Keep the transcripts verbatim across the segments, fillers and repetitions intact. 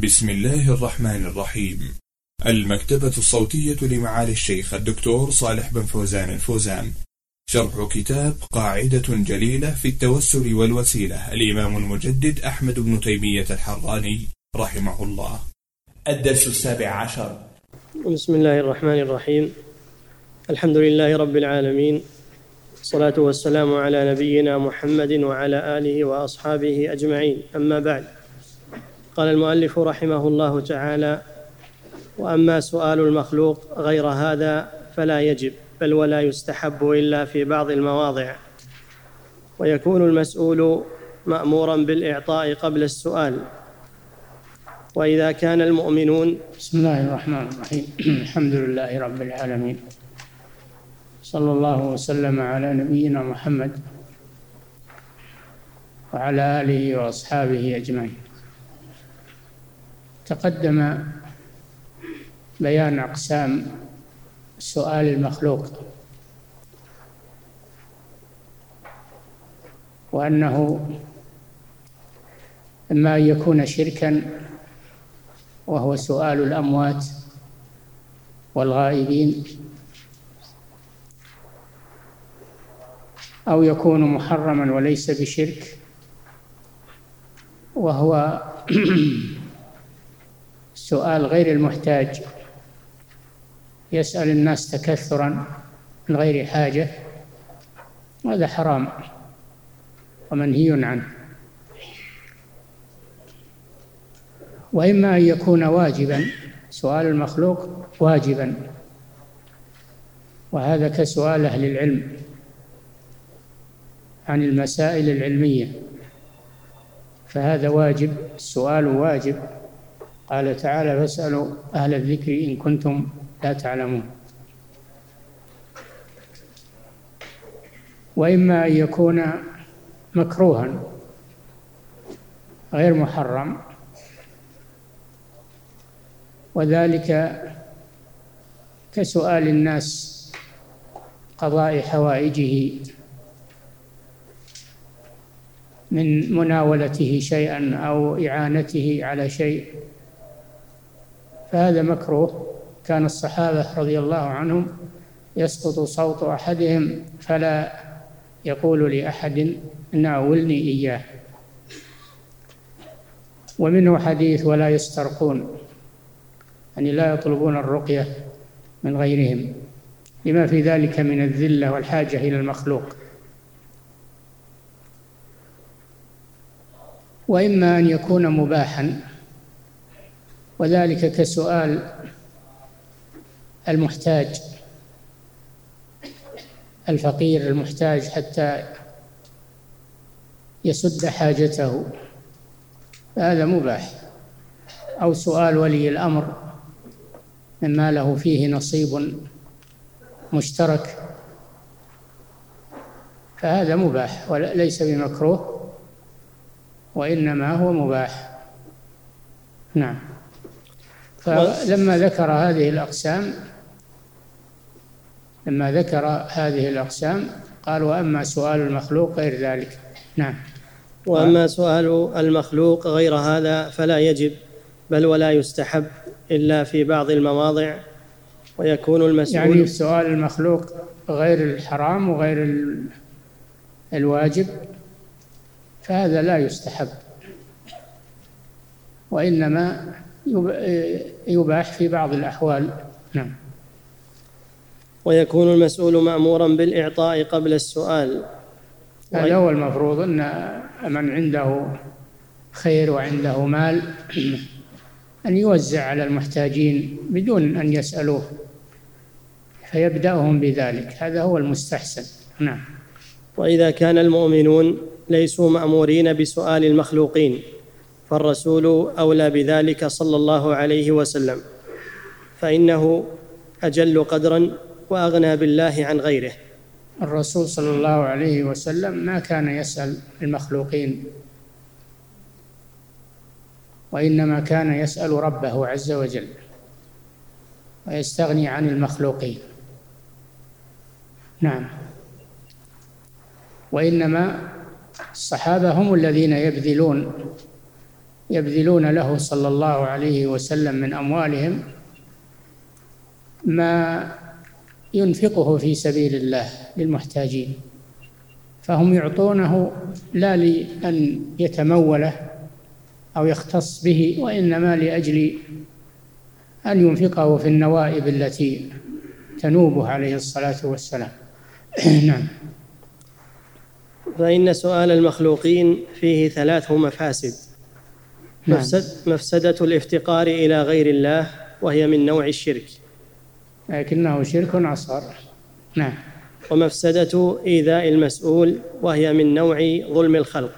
بسم الله الرحمن الرحيم. المكتبة الصوتية لمعالي الشيخ الدكتور صالح بن فوزان الفوزان، شرح كتاب قاعدة جليلة في التوسل والوسيلة، الإمام المجدد أحمد بن تيمية الحراني رحمه الله. الدرس السابع عشر. بسم الله الرحمن الرحيم. الحمد لله رب العالمين، الصلاة والسلام على نبينا محمد وعلى آله وأصحابه أجمعين، أما بعد. قال المؤلف رحمه الله تعالى: وأما سؤال المخلوق غير هذا فلا يجب، بل ولا يستحب إلا في بعض المواضع، ويكون المسؤول مأمورا بالإعطاء قبل السؤال. وإذا كان المؤمنون بسم الله الرحمن الرحيم. الحمد لله رب العالمين، صلى الله وسلم على نبينا محمد وعلى آله وأصحابه أجمعين. تقدم بيان أقسام سؤال المخلوق، وأنه إما أن يكون شركا وهو سؤال الأموات والغائبين، أو يكون محرما وليس بشرك وهو سؤال غير المحتاج، يسأل الناس تكثرا من غير حاجة، هذا حرام ومنهي عنه. وإما أن يكون واجبا، سؤال المخلوق واجبا، وهذا كسؤال أهل العلم عن المسائل العلمية، فهذا واجب، السؤال واجب. قال تعالى: فاسألوا أهل الذكر إن كنتم لا تعلمون. وإما أن يكون مكروها غير محرم، وذلك كسؤال الناس قضاء حوائجه من مناولته شيئا أو إعانته على شيء، فهذا مكروه. كان الصحابة رضي الله عنهم يسقط صوت أحدهم فلا يقول لأحد ناولني إياه. ومنه حديث: ولا يسترقون، يعني لا يطلبون الرقية من غيرهم، لما في ذلك من الذلة والحاجة إلى المخلوق. وإما أن يكون مباحا، وذلك كسؤال المحتاج، الفقير المحتاج حتى يسد حاجته، هذا مباح. أو سؤال ولي الأمر مما له فيه نصيب مشترك، فهذا مباح وليس بمكروه، وإنما هو مباح. نعم. فلما ذكر هذه الأقسام لما ذكر هذه الأقسام قال: وأما سؤال المخلوق غير ذلك. نعم. وأما سؤال المخلوق غير هذا فلا يجب، بل ولا يستحب إلا في بعض المواضع، ويكون المسؤول يعني سؤال المخلوق غير الحرام وغير الواجب، فهذا لا يستحب، وإنما يباح في بعض الأحوال. نعم. ويكون المسؤول مأمورا بالإعطاء قبل السؤال. هذا هو المفروض، أن من عنده خير وعنده مال أن يوزع على المحتاجين بدون أن يسألوه، فيبدأهم بذلك، هذا هو المستحسن. نعم. وإذا كان المؤمنون ليسوا مأمورين بسؤال المخلوقين، فالرسول أولى بذلك صلى الله عليه وسلم، فإنه أجل قدرا وأغنى بالله عن غيره. الرسول صلى الله عليه وسلم ما كان يسأل المخلوقين، وإنما كان يسأل ربه عز وجل ويستغني عن المخلوقين. نعم. وإنما الصحابة هم الذين يبذلون يبذلون له صلى الله عليه وسلم من أموالهم ما ينفقه في سبيل الله للمحتاجين، فهم يعطونه لا لأن يتموله أو يختص به، وإنما لأجل أن ينفقه في النوائب التي تنوبه عليه الصلاة والسلام. نعم. فإن سؤال المخلوقين فيه ثلاث مفاسد. نعم. مفسد مفسدة الافتقار إلى غير الله، وهي من نوع الشرك، لكنه شرك أصغر. نعم. ومفسدة إيذاء المسؤول، وهي من نوع ظلم الخلق.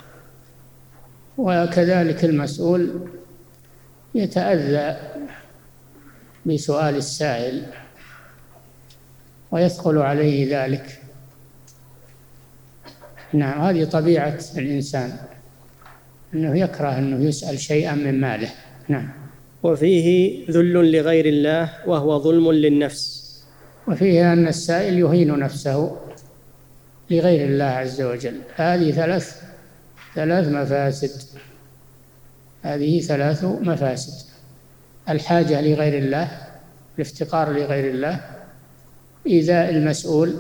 وكذلك المسؤول يتأذى بسؤال السائل ويثقل عليه ذلك. نعم، هذه طبيعة الإنسان، أنه يكره أنه يسأل شيئا من ماله. نعم. وفيه ذل لغير الله، وهو ظلم للنفس. وفيه أن السائل يهين نفسه لغير الله عز وجل. هذه ثلاث ثلاث مفاسد هذه ثلاث مفاسد: الحاجة لغير الله، الافتقار لغير الله، إيذاء المسؤول،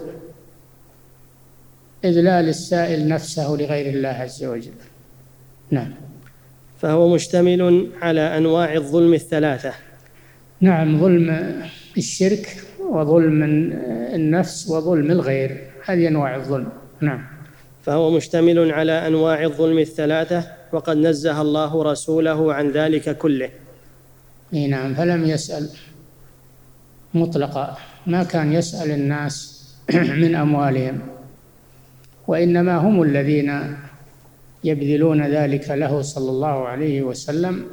إذلال السائل نفسه لغير الله عز وجل. نعم. فهو مشتمل على أنواع الظلم الثلاثة. نعم، ظلم الشرك وظلم النفس وظلم الغير، هذه أنواع الظلم. نعم. فهو مشتمل على أنواع الظلم الثلاثة، وقد نزه الله رسوله عن ذلك كله. نعم، فلم يسأل مطلقا، ما كان يسأل الناس من أموالهم، وإنما هم الذين يبذلون ذلك له صلى الله عليه وسلم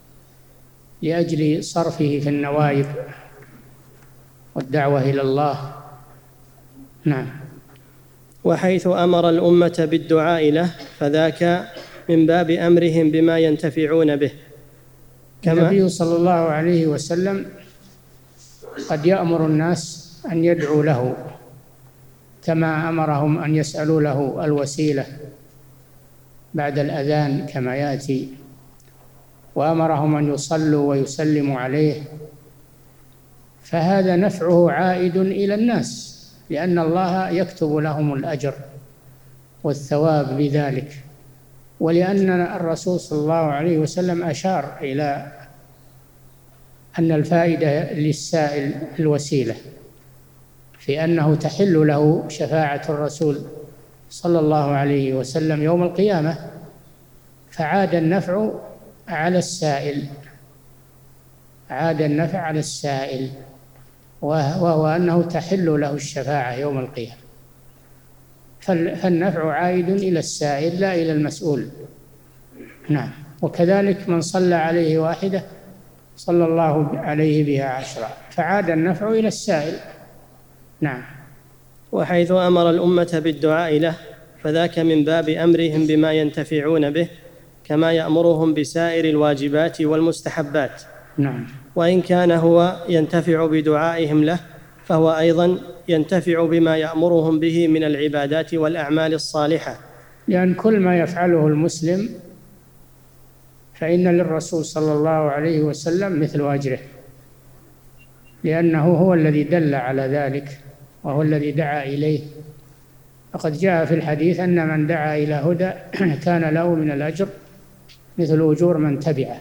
لأجل صرفه في النوائب والدعوة إلى الله. نعم. وحيث أمر الأمة بالدعاء له، فذاك من باب أمرهم بما ينتفعون به. كما النبي صلى الله عليه وسلم قد يأمر الناس أن يدعوا له، كما أمرهم أن يسألوا له الوسيلة بعد الأذان كما يأتي، وأمرهم أن يصلوا ويسلموا عليه، فهذا نفعه عائد إلى الناس، لأن الله يكتب لهم الأجر والثواب بذلك، ولأن الرسول صلى الله عليه وسلم أشار إلى أن الفائدة للسائل الوسيلة، في أنه تحل له شفاعة الرسول صلى الله عليه وسلم يوم القيامة، فعاد النفع على السائل عاد النفع على السائل وهو أنه تحل له الشفاعة يوم القيامة، فالنفع عائد إلى السائل لا إلى المسؤول. نعم. وكذلك من صلى عليه واحدة صلى الله عليه بها عشرة، فعاد النفع إلى السائل. نعم. وحيث أمر الأمة بالدعاء له، فذاك من باب أمرهم بما ينتفعون به، كما يأمرهم بسائر الواجبات والمستحبات. نعم. وإن كان هو ينتفع بدعائهم له، فهو أيضا ينتفع بما يأمرهم به من العبادات والأعمال الصالحة، لأن كل ما يفعله المسلم فإن للرسول صلى الله عليه وسلم مثل أجره، لأنه هو الذي دل على ذلك وهو الذي دعا إليه. فقد جاء في الحديث أن من دعا إلى هدى كان له من الأجر مثل أجور من تبعه،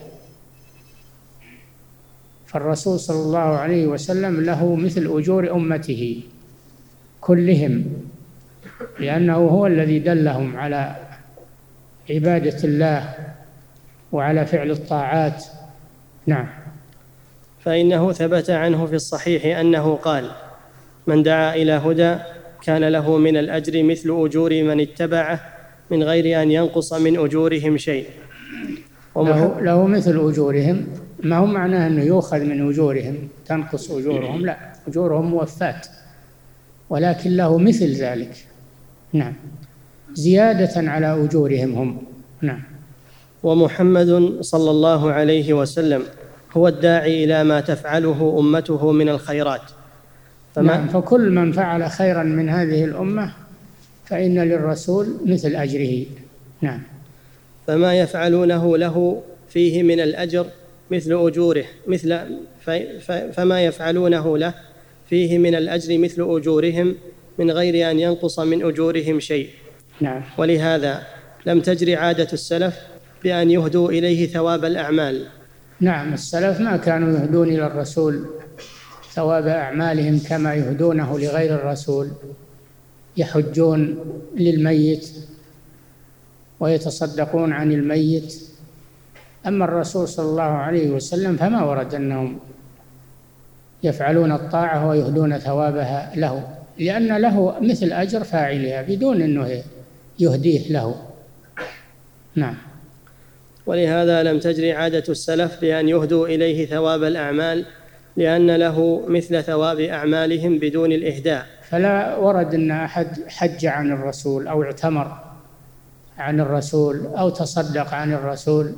فالرسول صلى الله عليه وسلم له مثل أجور أمته كلهم، لأنه هو الذي دلهم على عبادة الله وعلى فعل الطاعات. نعم. فإنه ثبت عنه في الصحيح أنه قال: من دعا إلى هدى كان له من الأجر مثل أجور من اتبعه من غير أن ينقص من أجورهم شيء. له, له مثل أجورهم، ما هو معناه أنه يؤخذ من أجورهم تنقص أجورهم، لا، أجورهم موفات، ولكن له مثل ذلك. نعم. زيادة على أجورهم هم. نعم. ومحمد صلى الله عليه وسلم هو الداعي إلى ما تفعله أمته من الخيرات، فما نعم. فكل من فعل خيرا من هذه الأمة فإن للرسول مثل أجره. نعم. فما يفعلونه له فيه من الأجر مثل أجوره مثل فما يفعلونه له فيه من الأجر مثل أجورهم من غير أن ينقص من أجورهم شيء. نعم. ولهذا لم تجري عادة السلف بأن يهدوا إليه ثواب الأعمال. نعم، السلف ما كانوا يهدون إلى الرسول ثواب أعمالهم كما يهدونه لغير الرسول، يحجون للميت ويتصدقون عن الميت. أما الرسول صلى الله عليه وسلم فما ورد أنهم يفعلون الطاعة ويهدون ثوابها له، لأن له مثل أجر فاعلها بدون أنه يهديه له. نعم. ولهذا لم تجري عادة السلف بأن يهدوا إليه ثواب الأعمال، لأن له مثل ثواب أعمالهم بدون الإهداء. فلا ورد أن أحد حج عن الرسول أو اعتمر عن الرسول أو تصدق عن الرسول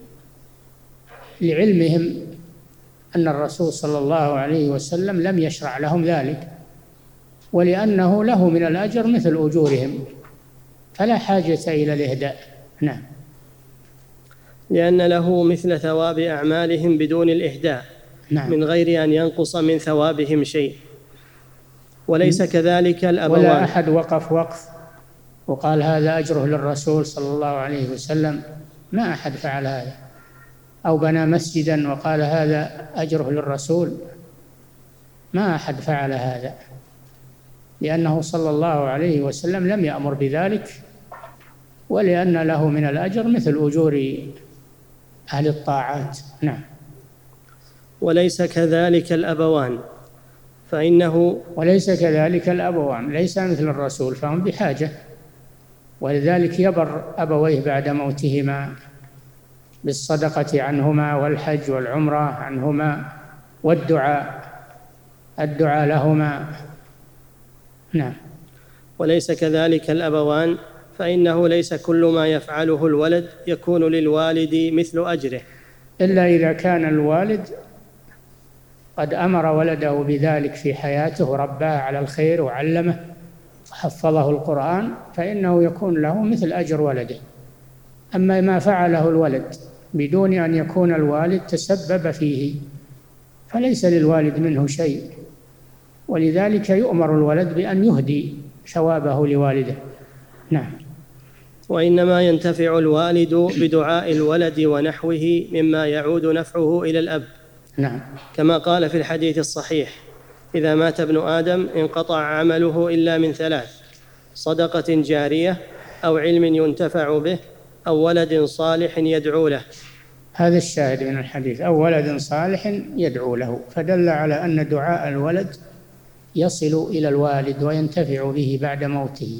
لعلمهم أن الرسول صلى الله عليه وسلم لم يشرع لهم ذلك، ولأنه له من الأجر مثل أجورهم، فلا حاجة إلى الإهداء. نعم. لأن له مثل ثواب أعمالهم بدون الإهداء. نعم. من غير أن ينقص من ثوابهم شيء. وليس كذلك الأبوان. ولا أحد وقف وقف وقال هذا أجره للرسول صلى الله عليه وسلم، ما أحد فعل هذا. أو بنى مسجدا وقال هذا أجره للرسول، ما أحد فعل هذا، لأنه صلى الله عليه وسلم لم يأمر بذلك، ولأن له من الأجر مثل أجور أهل الطاعات. نعم. وليس كذلك الأبوان فإنه وليس كذلك الأبوان ليس مثل الرسول، فهم بحاجة، ولذلك يبر أبويه بعد موتهما بالصدقة عنهما والحج والعمرة عنهما والدعاء الدعاء لهما. نعم. وليس كذلك الأبوان فإنه ليس كل ما يفعله الولد يكون للوالد مثل أجره، إلا إذا كان الوالد قد أمر ولده بذلك في حياته، رباه على الخير وعلمه وحفظه القرآن، فإنه يكون له مثل أجر ولده. أما ما فعله الولد بدون أن يكون الوالد تسبب فيه فليس للوالد منه شيء، ولذلك يؤمر الولد بأن يهدي ثوابه لوالده. نعم. وإنما ينتفع الوالد بدعاء الولد ونحوه مما يعود نفعه إلى الأب. نعم. كما قال في الحديث الصحيح: إذا مات ابن آدم انقطع عمله إلا من ثلاث: صدقة جارية أو علم ينتفع به أو ولد صالح يدعو له. هذا الشاهد من الحديث، أو ولد صالح يدعو له، فدل على أن دعاء الولد يصل إلى الوالد وينتفع به بعد موته.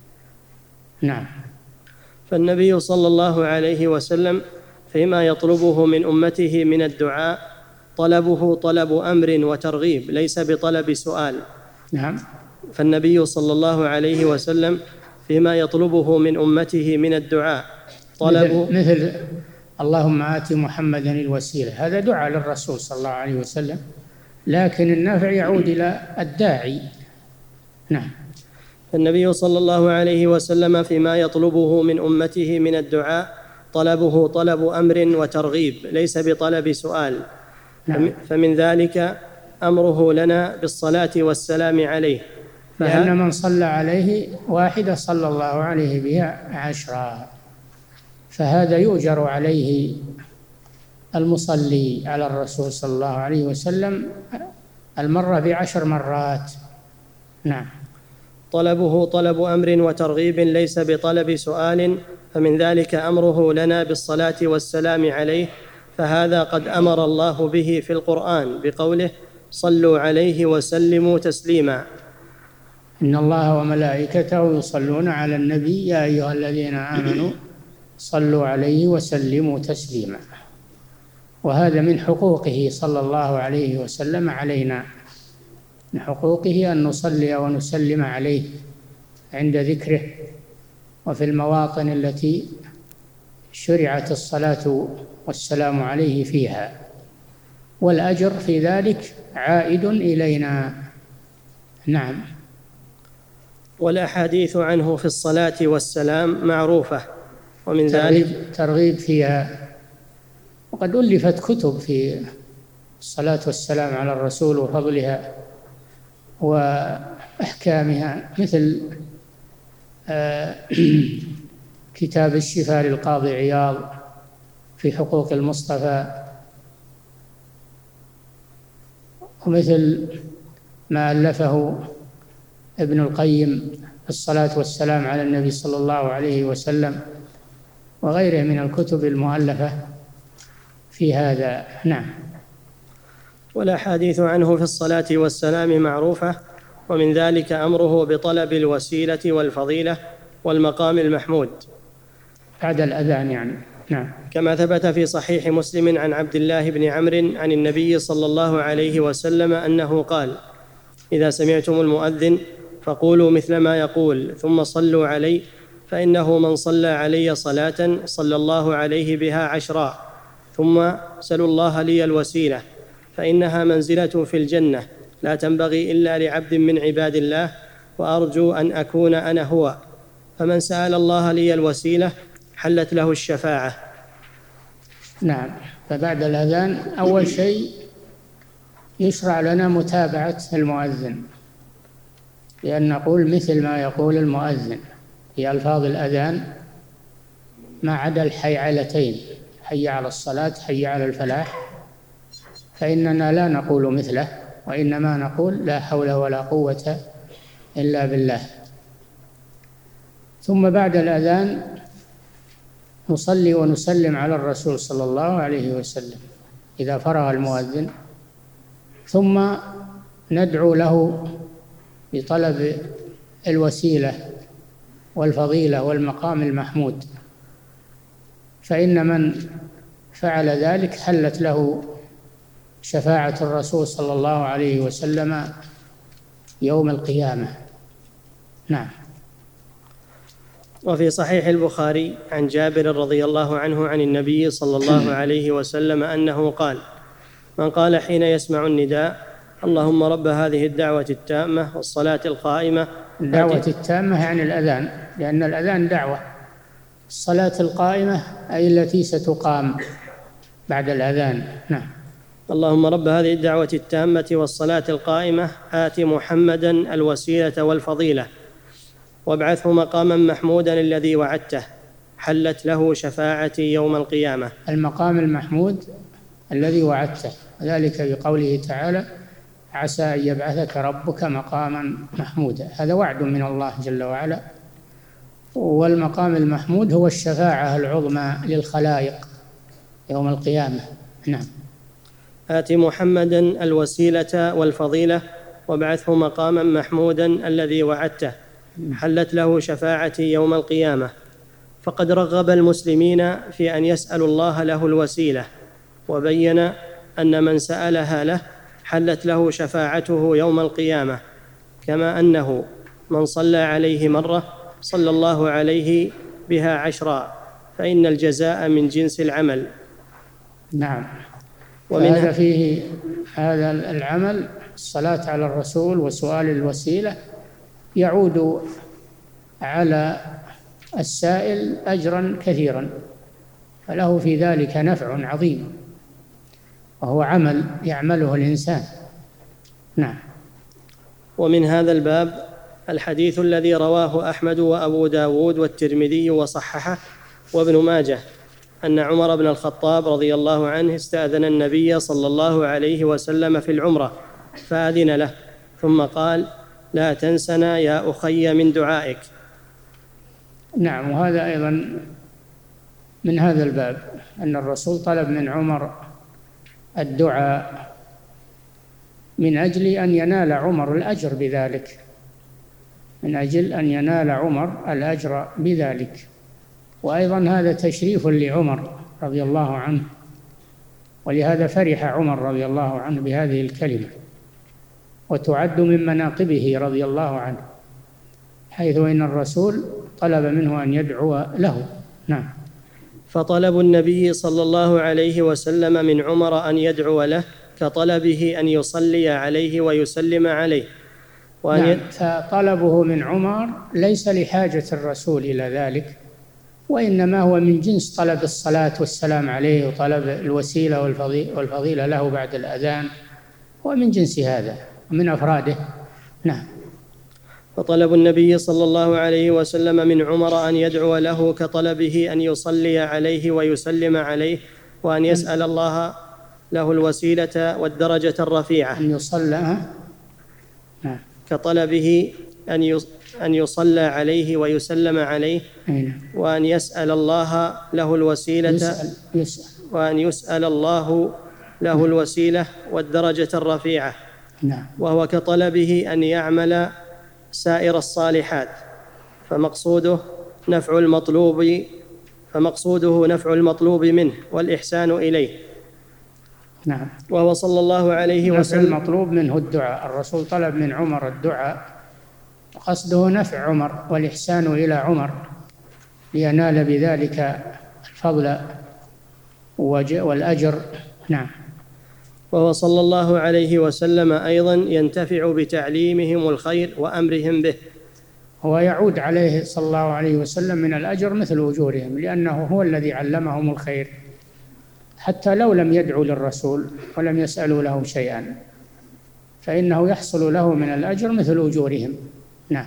نعم. فالنبي صلى الله عليه وسلم فيما يطلبه من أمته من الدعاء طلبه طلب أمر وترغيب ليس بطلب سؤال. نعم. فالنبي صلى الله عليه وسلم فيما يطلبه من أمته من الدعاء طلب مثل, مثل اللهم آت محمدا الوسيلة، هذا دعاء للرسول صلى الله عليه وسلم، لكن النفع يعود إلى الداعي. نعم. فالنبي صلى الله عليه وسلم فيما يطلبه من أمته من الدعاء طلبه طلب أمر وترغيب ليس بطلب سؤال. نعم. فمن ذلك أمره لنا بالصلاة والسلام عليه، لأن من صلى عليه واحدة صلى الله عليه بها عشرا، فهذا يؤجر عليه المصلي على الرسول صلى الله عليه وسلم المرة بعشر مرات. نعم. طلبه طلب أمر وترغيب ليس بطلب سؤال، فمن ذلك أمره لنا بالصلاة والسلام عليه، فهذا قد أمر الله به في القرآن بقوله: صلوا عليه وسلموا تسليما. إن الله وملائكته يصلون على النبي يا أيها الذين آمنوا صلوا عليه وسلموا تسليما. وهذا من حقوقه صلى الله عليه وسلم علينا، من حقوقه أن نصلي ونسلم عليه عند ذكره وفي المواطن التي شرعت الصلاة والسلام عليه فيها، والأجر في ذلك عائد إلينا. نعم. والأحاديث عنه في الصلاة والسلام معروفة، ومن ذلك ترغيب فيها وقد ألفت كتب في الصلاة والسلام على الرسول وفضلها وأحكامها، مثل كتاب الشفاء للقاضي عياض في حقوق المصطفى، ومثل ما ألفه ابن القيم في الصلاة والسلام على النبي صلى الله عليه وسلم، وغيره من الكتب المؤلفة في هذا. نعم. والأحاديث عنه في الصلاة والسلام معروفة، ومن ذلك أمره بطلب الوسيلة والفضيلة والمقام المحمود بعد الأذان يعني. نعم. كما ثبت في صحيح مسلم عن عبد الله بن عمرو عن النبي صلى الله عليه وسلم أنه قال: إذا سمعتم المؤذن فقولوا مثل ما يقول، ثم صلوا علي، فإنه من صلى علي صلاة صلى الله عليه بها عشرا، ثم سلوا الله لي الوسيلة، فإنها منزلة في الجنة لا تنبغي إلا لعبد من عباد الله، وأرجو أن أكون أنا هو، فمن سأل الله لي الوسيلة حلت له الشفاعة. نعم. فبعد الأذان أول شيء يشرع لنا متابعة المؤذن، لأن نقول مثل ما يقول المؤذن في ألفاظ الأذان ما عدا الحيعلتين، حي على الصلاة، حي على الفلاح، فإننا لا نقول مثله، وإنما نقول لا حول ولا قوة إلا بالله. ثم بعد الأذان نصلي ونسلم على الرسول صلى الله عليه وسلم إذا فرغ المؤذن، ثم ندعو له بطلب الوسيلة والفضيلة والمقام المحمود، فإن من فعل ذلك حلت له شفاعة الرسول صلى الله عليه وسلم يوم القيامة. نعم. وفي صحيح البخاري عن جابر رضي الله عنه عن النبي صلى الله عليه وسلم أنه قال: من قال حين يسمع النداء: اللهم رب هذه الدعوة التامة والصلاة القائمة. الدعوة التامة يعني الأذان، لأن الأذان دعوة. الصلاة القائمة أي التي ستقام بعد الأذان. نعم. اللهم رب هذه الدعوة التامة والصلاة القائمة آت محمدا الوسيلة والفضيلة وابعثه مقاما محمودا الذي وعدته حلت له شفاعتي يوم القيامة. المقام المحمود الذي وعدته، ذلك بقوله تعالى: عسى أن يبعثك ربك مقاما محمودا، هذا وعد من الله جل وعلا. والمقام المحمود هو الشفاعة العظمى للخلائق يوم القيامة. نعم. آت محمدا الوسيلة والفضيلة وابعثه مقاما محمودا الذي وعدته حلت له شفاعتي يوم القيامة. فقد رغب المسلمين في أن يسألوا الله له الوسيلة، وبين أن من سألها له حلت له شفاعته يوم القيامة، كما أنه من صلى عليه مرة صلى الله عليه بها عشرا، فإن الجزاء من جنس العمل. نعم. وهذا فيه هذا العمل، الصلاة على الرسول وسؤال الوسيلة، يعود على السائل أجرا كثيرا، فله في ذلك نفع عظيم، وهو عمل يعمله الإنسان. نعم. ومن هذا الباب الحديث الذي رواه أحمد وأبو داود والترمذي وصححه وابن ماجه، أن عمر بن الخطاب رضي الله عنه استأذن النبي صلى الله عليه وسلم في العمرة فأذن له، ثم قال: لا تنسنا يا أخي من دعائك. نعم. وهذا أيضا من هذا الباب، أن الرسول طلب من عمر الدعاء من أجل أن ينال عمر الأجر بذلك، من أجل أن ينال عمر الأجر بذلك. وأيضا هذا تشريف لعمر رضي الله عنه، ولهذا فرح عمر رضي الله عنه بهذه الكلمة، وتعد من مناقبه رضي الله عنه، حيث إن الرسول طلب منه أن يدعو له. نعم. فطلب النبي صلى الله عليه وسلم من عمر أن يدعو له كطلبه أن يصلي عليه ويسلم عليه. وأن نعم. فطلبه من عمر ليس لحاجة الرسول إلى ذلك، وإنما هو من جنس طلب الصلاة والسلام عليه وطلب الوسيلة والفضيلة له بعد الأذان، ومن جنس هذا من أفراده. نعم. فطلب النبي صلى الله عليه وسلم من عمر أن يدعو له كطلبه أن يصلي عليه ويسلم عليه، وأن يسأل الله له الوسيلة والدرجة الرفيعة. أن يصلى نعم. كطلبه أن أن يصلى عليه ويسلم عليه، وأن يسأل الله له الوسيلة يسأل. يسأل. وأن يسأل الله له الوسيلة والدرجة الرفيعة. نعم. وهو كطلبه أن يعمل سائر الصالحات، فمقصوده نفع المطلوب فمقصوده نفع المطلوب منه والإحسان إليه. نعم. وهو صلى الله عليه وسلم نفع المطلوب منه الدعاء. الرسول طلب من عمر الدعاء، قصده نفع عمر والإحسان إلى عمر لينال بذلك الفضل والأجر. نعم. وهو صلى الله عليه وسلم أيضا ينتفع بتعليمهم الخير وأمرهم به، هو يعود عليه صلى الله عليه وسلم من الأجر مثل أجورهم، لأنه هو الذي علمهم الخير حتى لو لم يدعوا للرسول ولم يسألوا له شيئا، فإنه يحصل له من الأجر مثل أجورهم. نعم.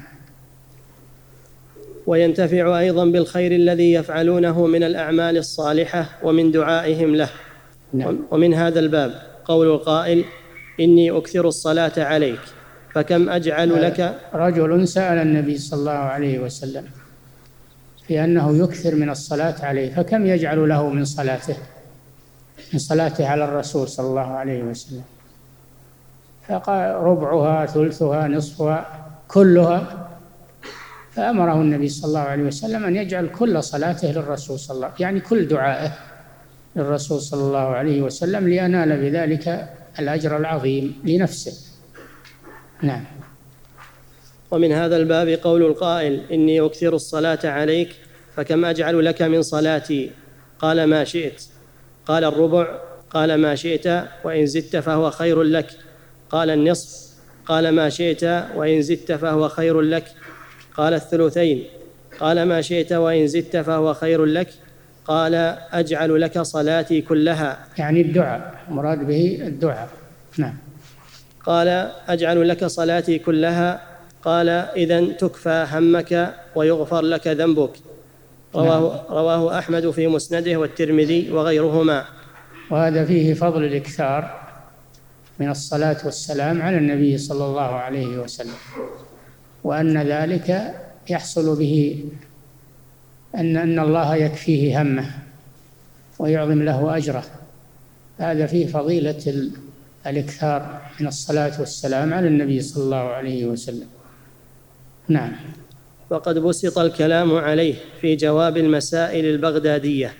وينتفع أيضا بالخير الذي يفعلونه من الأعمال الصالحة ومن دعائهم له. نعم. ومن هذا الباب قول القائل: إني أكثر الصلاة عليك فكم أجعل لك. رجل سأل النبي صلى الله عليه وسلم في أنه يكثر من الصلاة عليه، فكم يجعل له من صلاته من صلاته على الرسول صلى الله عليه وسلم؟ فقال: ربعها، ثلثها، نصفها، كلها. فأمره النبي صلى الله عليه وسلم أن يجعل كل صلاته للرسول صلى الله عليه وسلم، يعني كل دعائه للرسول صلى الله عليه وسلم، لينال بذلك الأجر العظيم لنفسه. نعم. ومن هذا الباب قول القائل: إني أكثر الصلاة عليك فكم أجعل لك من صلاتي؟ قال: ما شئت. قال: الربع. قال: ما شئت، وإن زدت فهو خير لك. قال: النصف. قال: ما شئت، وإن زدت فهو خير لك. قال: الثلثين. قال: ما شئت، وإن زدت فهو خير لك. قال: أجعل لك صلاتي كلها، يعني الدعاء، مراد به الدعاء. نعم. قال: أجعل لك صلاتي كلها. قال: إذن تكفى همك ويغفر لك ذنبك. رواه, رواه أحمد في مسنده والترمذي وغيرهما. وهذا فيه فضل الإكثار من الصلاة والسلام على النبي صلى الله عليه وسلم، وأن ذلك يحصل به أن أن الله يكفيه همه ويعظم له أجره. هذا فيه فضيلة الإكثار من الصلاة والسلام على النبي صلى الله عليه وسلم. نعم. وقد بسط الكلام عليه في جواب المسائل البغدادية.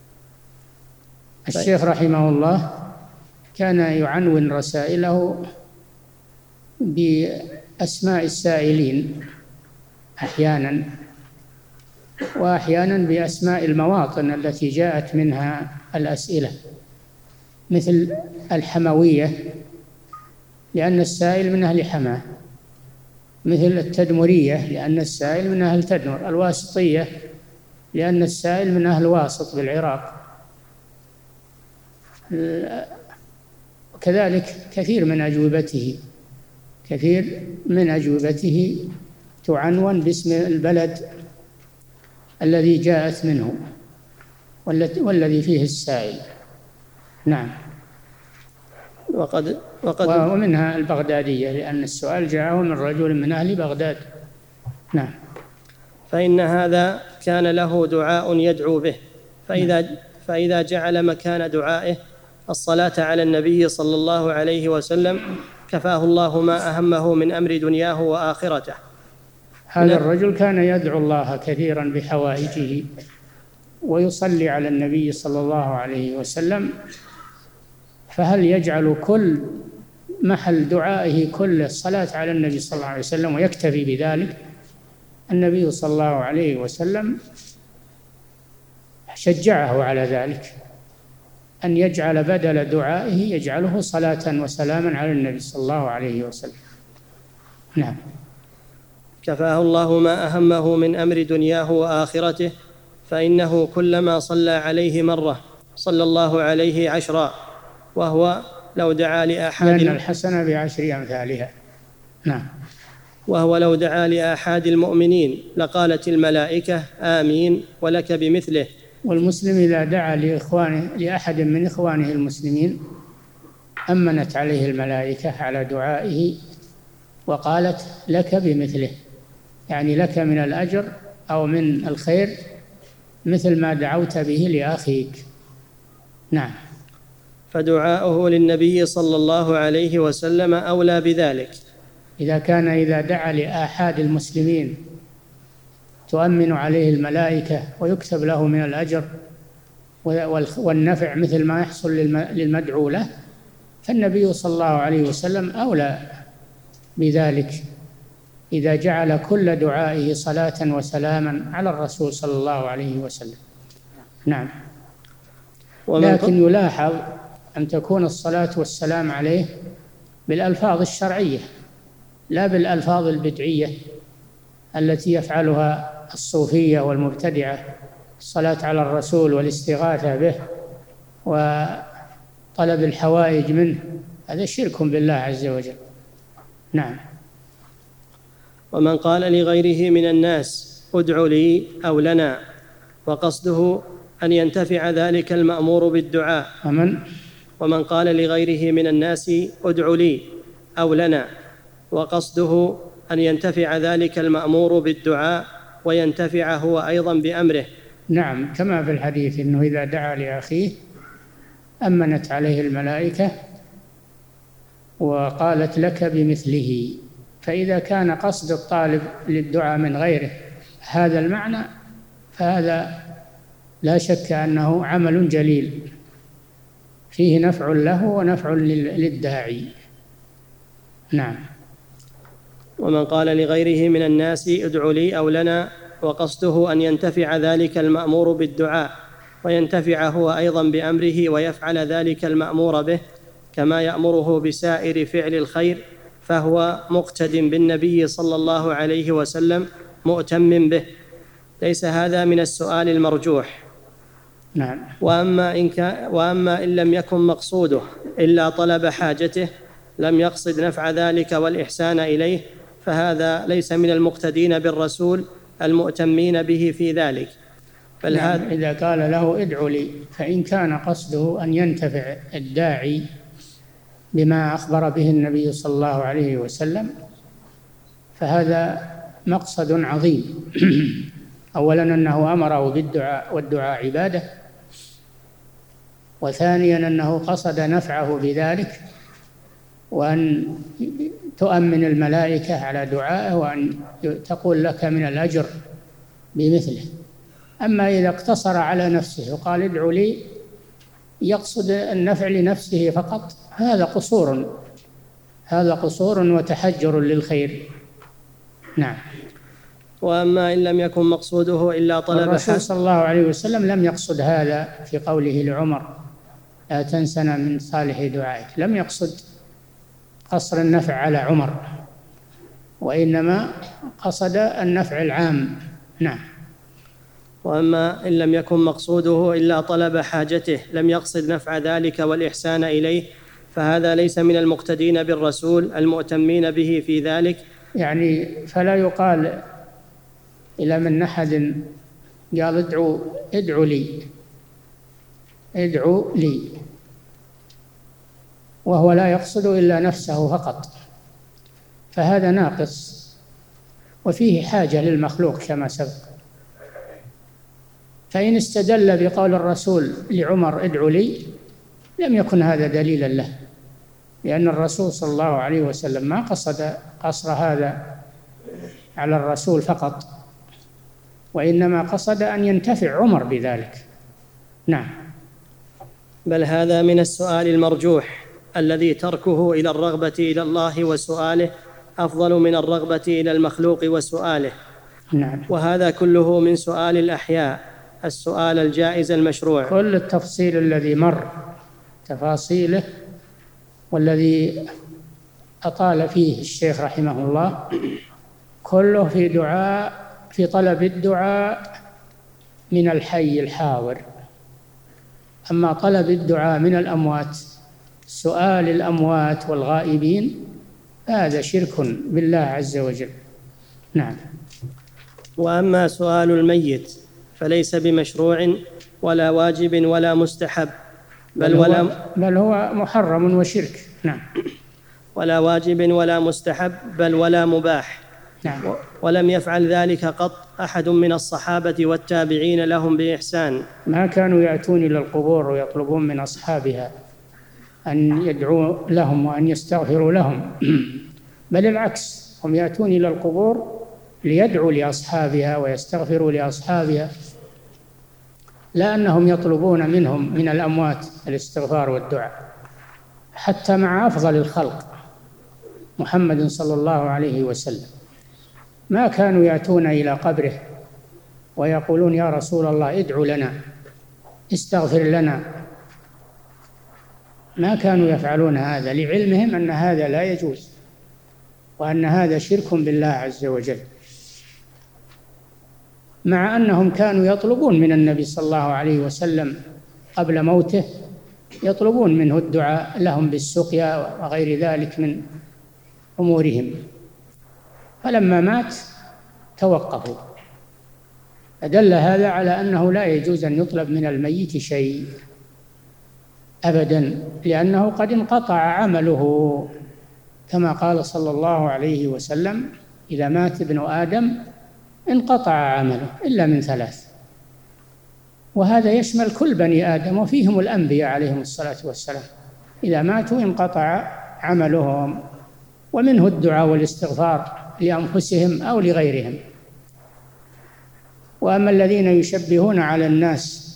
الشيخ رحمه الله كان يعنون رسائله بأسماء السائلين أحيانا، وأحيانا بأسماء المواطن التي جاءت منها الأسئلة، مثل الحموية لأن السائل من أهل حماه، مثل التدمرية لأن السائل من أهل تدمر، الواسطية لأن السائل من أهل واسط بالعراق. وكذلك كثير من أجوبته كثير من أجوبته تعنون باسم البلد الذي جاءت منه والذي فيه السائل. نعم. وقد وقد ومنها البغدادية لأن السؤال جاءه من رجل من أهل بغداد. نعم. فإن هذا كان له دعاء يدعو به، فإذا نعم. فإذا جعل مكان دعائه الصلاة على النبي صلى الله عليه وسلم كفاه الله ما أهمه من أمر دنياه وآخرته. هذا الرجل كان يدعو الله كثيرا بحوائجه ويصلي على النبي صلى الله عليه وسلم، فهل يجعل كل محل دعائه كل الصلاة على النبي صلى الله عليه وسلم ويكتفي بذلك؟ النبي صلى الله عليه وسلم شجعه على ذلك، أن يجعل بدل دعائه يجعله صلاة وسلاما على النبي صلى الله عليه وسلم. نعم. كفاه الله ما أهمه من أمر دنياه وآخرته، فإنه كلما صلى عليه مرة صلى الله عليه عشرا، وهو لو دعا لأحد لأن الحسنة بعشر أمثالها. نعم. وهو لو دعا لأحد المؤمنين لقالت الملائكة آمين ولك بمثله. والمسلم إذا دعا لإخوانه لأحد من إخوانه المسلمين أمنت عليه الملائكة على دعائه وقالت لك بمثله، يعني لك من الأجر أو من الخير مثل ما دعوت به لأخيك. نعم. فدعاؤه للنبي صلى الله عليه وسلم أولى بذلك. إذا كان إذا دعا لآحاد المسلمين تؤمن عليه الملائكة ويكتب له من الأجر والنفع مثل ما يحصل للمدعو له، فالنبي صلى الله عليه وسلم أولى بذلك إذا جعل كل دعائه صلاة وسلاما على الرسول صلى الله عليه وسلم. نعم. لكن يلاحظ أن تكون الصلاة والسلام عليه بالألفاظ الشرعية لا بالألفاظ البدعية التي يفعلها الصوفية والمبتدعة، الصلاة على الرسول والاستغاثة به وطلب الحوائج منه، هذا شرك بالله عز وجل. نعم. ومن قال لغيره من الناس ادع لي أو لنا وقصده أن ينتفع ذلك المأمور بالدعاء. ومن ومن قال لغيره من الناس ادع لي أو لنا وقصده أن ينتفع ذلك المأمور بالدعاء وينتفع هو أيضا بأمره. نعم، كما في الحديث أنه إذا دعا لأخيه أمنت عليه الملائكة وقالت لك بمثله. فإذا كان قصد الطالب للدعاء من غيره هذا المعنى فهذا لا شك أنه عمل جليل فيه نفع له ونفع للداعي. نعم. ومن قال لغيره من الناس ادع لي أو لنا وقصده أن ينتفع ذلك المأمور بالدعاء وينتفع هو أيضا بأمره ويفعل ذلك المأمور به كما يأمره بسائر فعل الخير، فهو مقتد بالنبي صلى الله عليه وسلم مؤتم به. ليس هذا من السؤال المرجوح. نعم. وأما إن, كان وأما إن لم يكن مقصوده إلا طلب حاجته لم يقصد نفع ذلك والإحسان إليه، فهذا ليس من المقتدين بالرسول المؤتمين به في ذلك. نعم. إذا قال له ادع لي فإن كان قصده أن ينتفع الداعي بما أخبر به النبي صلى الله عليه وسلم فهذا مقصد عظيم. أولا أنه أمره بالدعاء والدعاء عبادة، وثانيا أنه قصد نفعه بذلك وأن تؤمن الملائكة على دعائه وأن تقول لك من الأجر بمثله. أما إذا اقتصر على نفسه وقال ادعوا لي يقصد النفع لنفسه فقط هذا قصور هذا قصور وتحجر للخير. نعم. وأما إن لم يكن مقصوده إلا طلب الرسول صلى الله عليه وسلم لم يقصد هذا في قوله لعمر لا تنسنا من صالح دعائك، لم يقصد قصر النفع على عمر وإنما قصد النفع العام. نعم. وأما إن لم يكن مقصوده إلا طلب حاجته لم يقصد نفع ذلك والإحسان إليه، فهذا ليس من المقتدين بالرسول المؤتمين به في ذلك. يعني فلا يقال إلى من أحد قال ادعوا ادعوا لي ادعوا لي وهو لا يقصد إلا نفسه فقط، فهذا ناقص وفيه حاجة للمخلوق كما سبق. فإن استدل بقول الرسول لعمر ادعوا لي لم يكن هذا دليلا له، لأن الرسول صلى الله عليه وسلم ما قصد قصر هذا على الرسول فقط، وإنما قصد أن ينتفع عمر بذلك. نعم. بل هذا من السؤال المرجوح الذي تركه إلى الرغبة إلى الله وسؤاله أفضل من الرغبة إلى المخلوق وسؤاله. نعم. وهذا كله من سؤال الأحياء، السؤال الجائز المشروع. كل التفصيل الذي مر تفاصيله والذي أطال فيه الشيخ رحمه الله كله في دعاء في طلب الدعاء من الحي الحاضر. أما طلب الدعاء من الأموات، سؤال الأموات والغائبين، هذا شرك بالله عز وجل. نعم. وأما سؤال الميت فليس بمشروع ولا واجب ولا مستحب، بل, بل, ولا هو بل هو محرم وشرك. نعم. ولا واجب ولا مستحب، بل ولا مباح. نعم. ولم يفعل ذلك قط أحد من الصحابة والتابعين لهم بإحسان. ما كانوا يأتون إلى القبور ويطلبون من أصحابها أن يدعوا لهم وأن يستغفروا لهم، بل العكس، هم يأتون إلى القبور ليدعوا لأصحابها ويستغفروا لأصحابها، لا أنهم يطلبون منهم من الأموات الاستغفار والدعاء. حتى مع أفضل الخلق محمد صلى الله عليه وسلم ما كانوا يأتون إلى قبره ويقولون يا رسول الله ادعو لنا، استغفر لنا، ما كانوا يفعلون هذا، لعلمهم أن هذا لا يجوز وأن هذا شرك بالله عز وجل، مع أنهم كانوا يطلبون من النبي صلى الله عليه وسلم قبل موته، يطلبون منه الدعاء لهم بالسقيا وغير ذلك من أمورهم، فلما مات توقفوا. فدل هذا على أنه لا يجوز أن يطلب من الميت شيء أبدا، لأنه قد انقطع عمله، كما قال صلى الله عليه وسلم إذا مات ابن آدم انقطع عمله إلا من ثلاث، وهذا يشمل كل بني آدم وفيهم الأنبياء عليهم الصلاة والسلام، إذا ماتوا انقطع عملهم، ومنه الدعاء والاستغفار لأنفسهم أو لغيرهم. وأما الذين يشبهون على الناس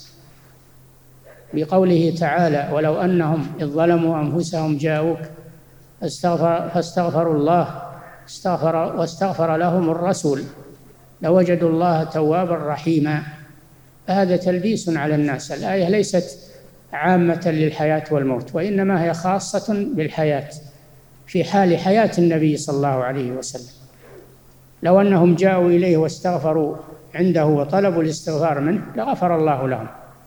بقوله تعالى ولو أنهم إذ ظلموا أنفسهم جاءوك فاستغفر فاستغفروا الله استغفر واستغفر لهم الرسول لوجدوا الله توابا رحيما، فهذا تلبيس على الناس. الآية ليست عامة للحياة والموت، وإنما هي خاصة بالحياة، في حال حياة النبي صلى الله عليه وسلم. لو أنهم جاءوا إليه واستغفروا عنده وطلبوا الاستغفار منه لغفر الله لهم.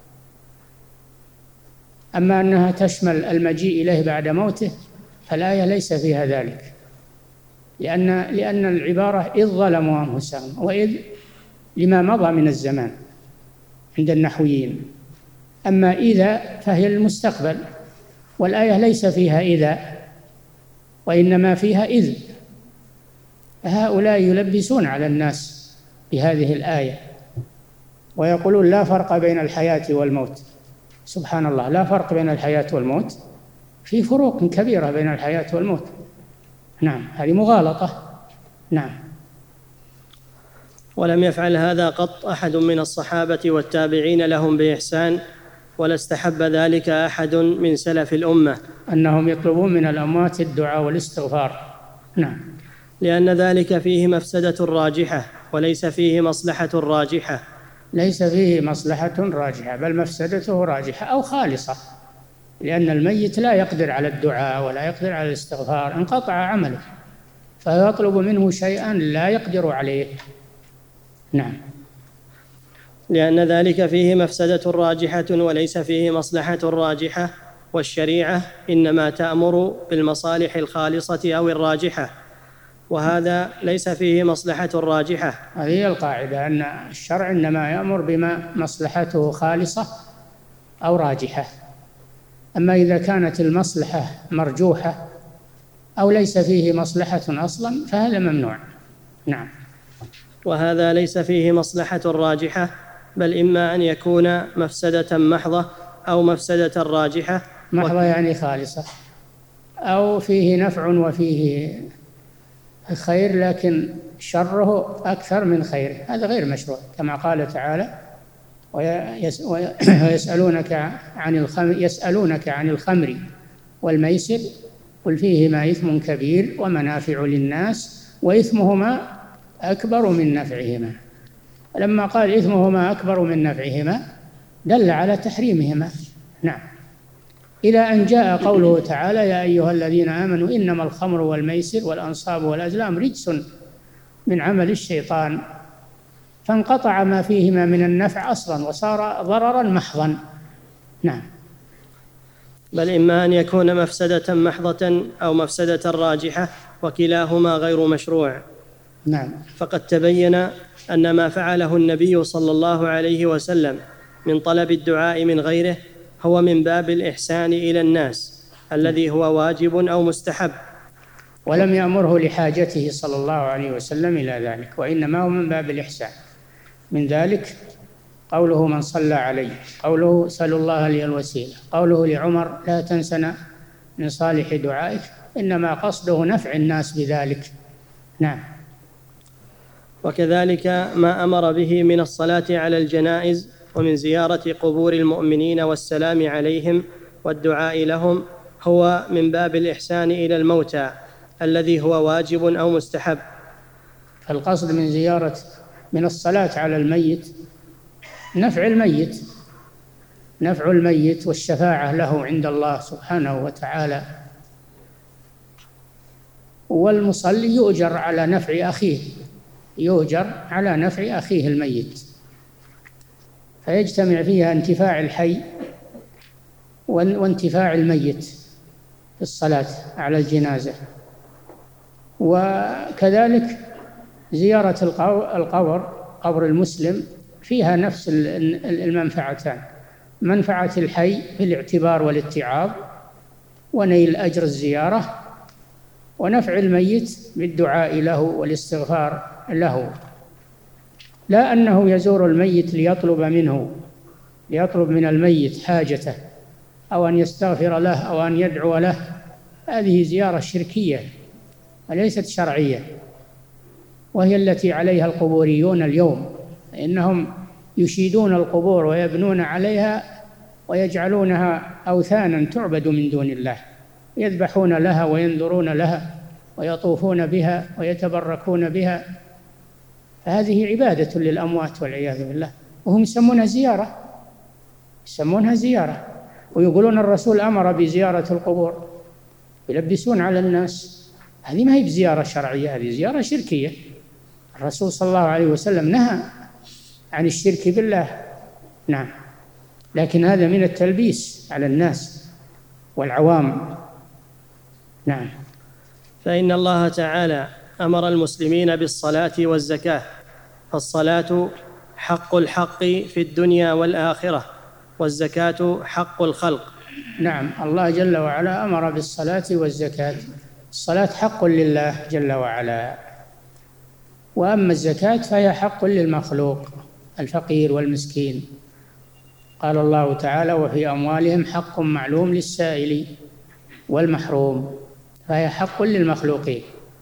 أما أنها تشمل المجيء إليه بعد موته فالآية ليس فيها ذلك، لأن لأن العبارة إذ ظلموا أنفسهم، وإذ لما مضى من الزمان عند النحويين. أما إذا فهي المستقبل، والآية ليس فيها إذا وإنما فيها إذ. هؤلاء يلبسون على الناس بهذه الآية ويقولون لا فرق بين الحياة والموت. سبحان الله، لا فرق بين الحياة والموت، في فروق كبيرة بين الحياة والموت. نعم، هذه مغالطة. نعم. ولم يفعل هذا قط أحد من الصحابة والتابعين لهم بإحسان، ولا استحب ذلك أحد من سلف الأمة، أنهم يطلبون من الأموات الدعاء والاستغفار. نعم. لأن ذلك فيه مفسدة راجحة وليس فيه مصلحة راجحة. ليس فيه مصلحة راجحة، بل مفسدته راجحة أو خالصة، لأن الميت لا يقدر على الدعاء ولا يقدر على الاستغفار، انقطع عمله، فيطلب منه شيئا لا يقدر عليه. نعم. لأن ذلك فيه مفسدة راجحة وليس فيه مصلحة راجحة، والشريعة إنما تأمر بالمصالح الخالصة أو الراجحة، وهذا ليس فيه مصلحة راجحة. هذه القاعدة، أن الشرع إنما يأمر بما مصلحته خالصة أو راجحة. أما إذا كانت المصلحة مرجوحة أو ليس فيه مصلحة أصلا فهذا ممنوع. نعم. وهذا ليس فيه مصلحة راجحة، بل إما أن يكون مفسدة محضة أو مفسدة راجحة. محضة يعني خالصة، أو فيه نفع وفيه خير لكن شره أكثر من خيره، هذا غير مشروع، كما قال تعالى ويسألونك عن الخمر يسألونك عن الخمر والميسر قل فيهما إثم كبير ومنافع للناس وإثمهما أكبر من نفعهما. لما قال إثمهما أكبر من نفعهما دل على تحريمهما. نعم. إلى أن جاء قوله تعالى يا أيها الذين آمنوا إنما الخمر والميسر والأنصاب والأزلام رجس من عمل الشيطان فانقطع ما فيهما من النفع أصلا وصار ضررا محضا. نعم. بل إما أن يكون مفسدة محضة أو مفسدة راجحة، وكلاهما غير مشروع. نعم. فقد تبين أن ما فعله النبي صلى الله عليه وسلم من طلب الدعاء من غيره هو من باب الإحسان إلى الناس الذي هو واجب أو مستحب، ولم يأمره لحاجته صلى الله عليه وسلم إلى ذلك، وإنما هو من باب الإحسان. من ذلك قوله من صلى عليه، قوله سأل الله لي الوسيلة، قوله لعمر لا تنسنا من صالح دعائك، إنما قصده نفع الناس بذلك. نعم. وكذلك ما أمر به من الصلاة على الجنائز ومن زيارة قبور المؤمنين والسلام عليهم والدعاء لهم هو من باب الإحسان إلى الموتى الذي هو واجب أو مستحب. القصد من زيارة من الصلاة على الميت نفع الميت، نفع الميت والشفاعة له عند الله سبحانه وتعالى، والمصلي يؤجر على نفع أخيه، يؤجر على نفع أخيه الميت، فيجتمع فيها انتفاع الحي وانتفاع الميت في الصلاة على الجنازة. وكذلك زيارة القبر، قبر المسلم، فيها نفس المنفعتان، منفعة الحي في الاعتبار والاتعاظ ونيل أجر الزيارة، ونفع الميت بالدعاء له والاستغفار له، لا أنه يزور الميت ليطلب منه ليطلب من الميت حاجته أو أن يستغفر له أو أن يدعو له، هذه زيارة شركية وليست شرعية، وهي التي عليها القبوريون اليوم، إنهم يشيدون القبور ويبنون عليها ويجعلونها أوثانا تعبد من دون الله، يذبحون لها وينذرون لها ويطوفون بها ويتبركون بها، هذه عبادة للأموات والعياذ بالله، وهم يسمونها زيارة يسمونها زيارة ويقولون الرسول أمر بزيارة القبور، يلبسون على الناس. هذه ما هي بزيارة شرعية، هذه زيارة شركية. الرسول صلى الله عليه وسلم نهى عن الشرك بالله. نعم. لكن هذا من التلبيس على الناس والعوام. نعم. فإن الله تعالى أمر المسلمين بالصلاة والزكاة، فالصلاة حق الحق في الدنيا والآخرة، والزكاة حق الخلق. نعم. الله جل وعلا أمر بالصلاة والزكاة. الصلاة حق لله جل وعلا، وأما الزكاة فهي حق للمخلوق الفقير والمسكين. قال الله تعالى وفي أموالهم حق معلوم للسائل والمحروم، فهي حق للمخلوقين،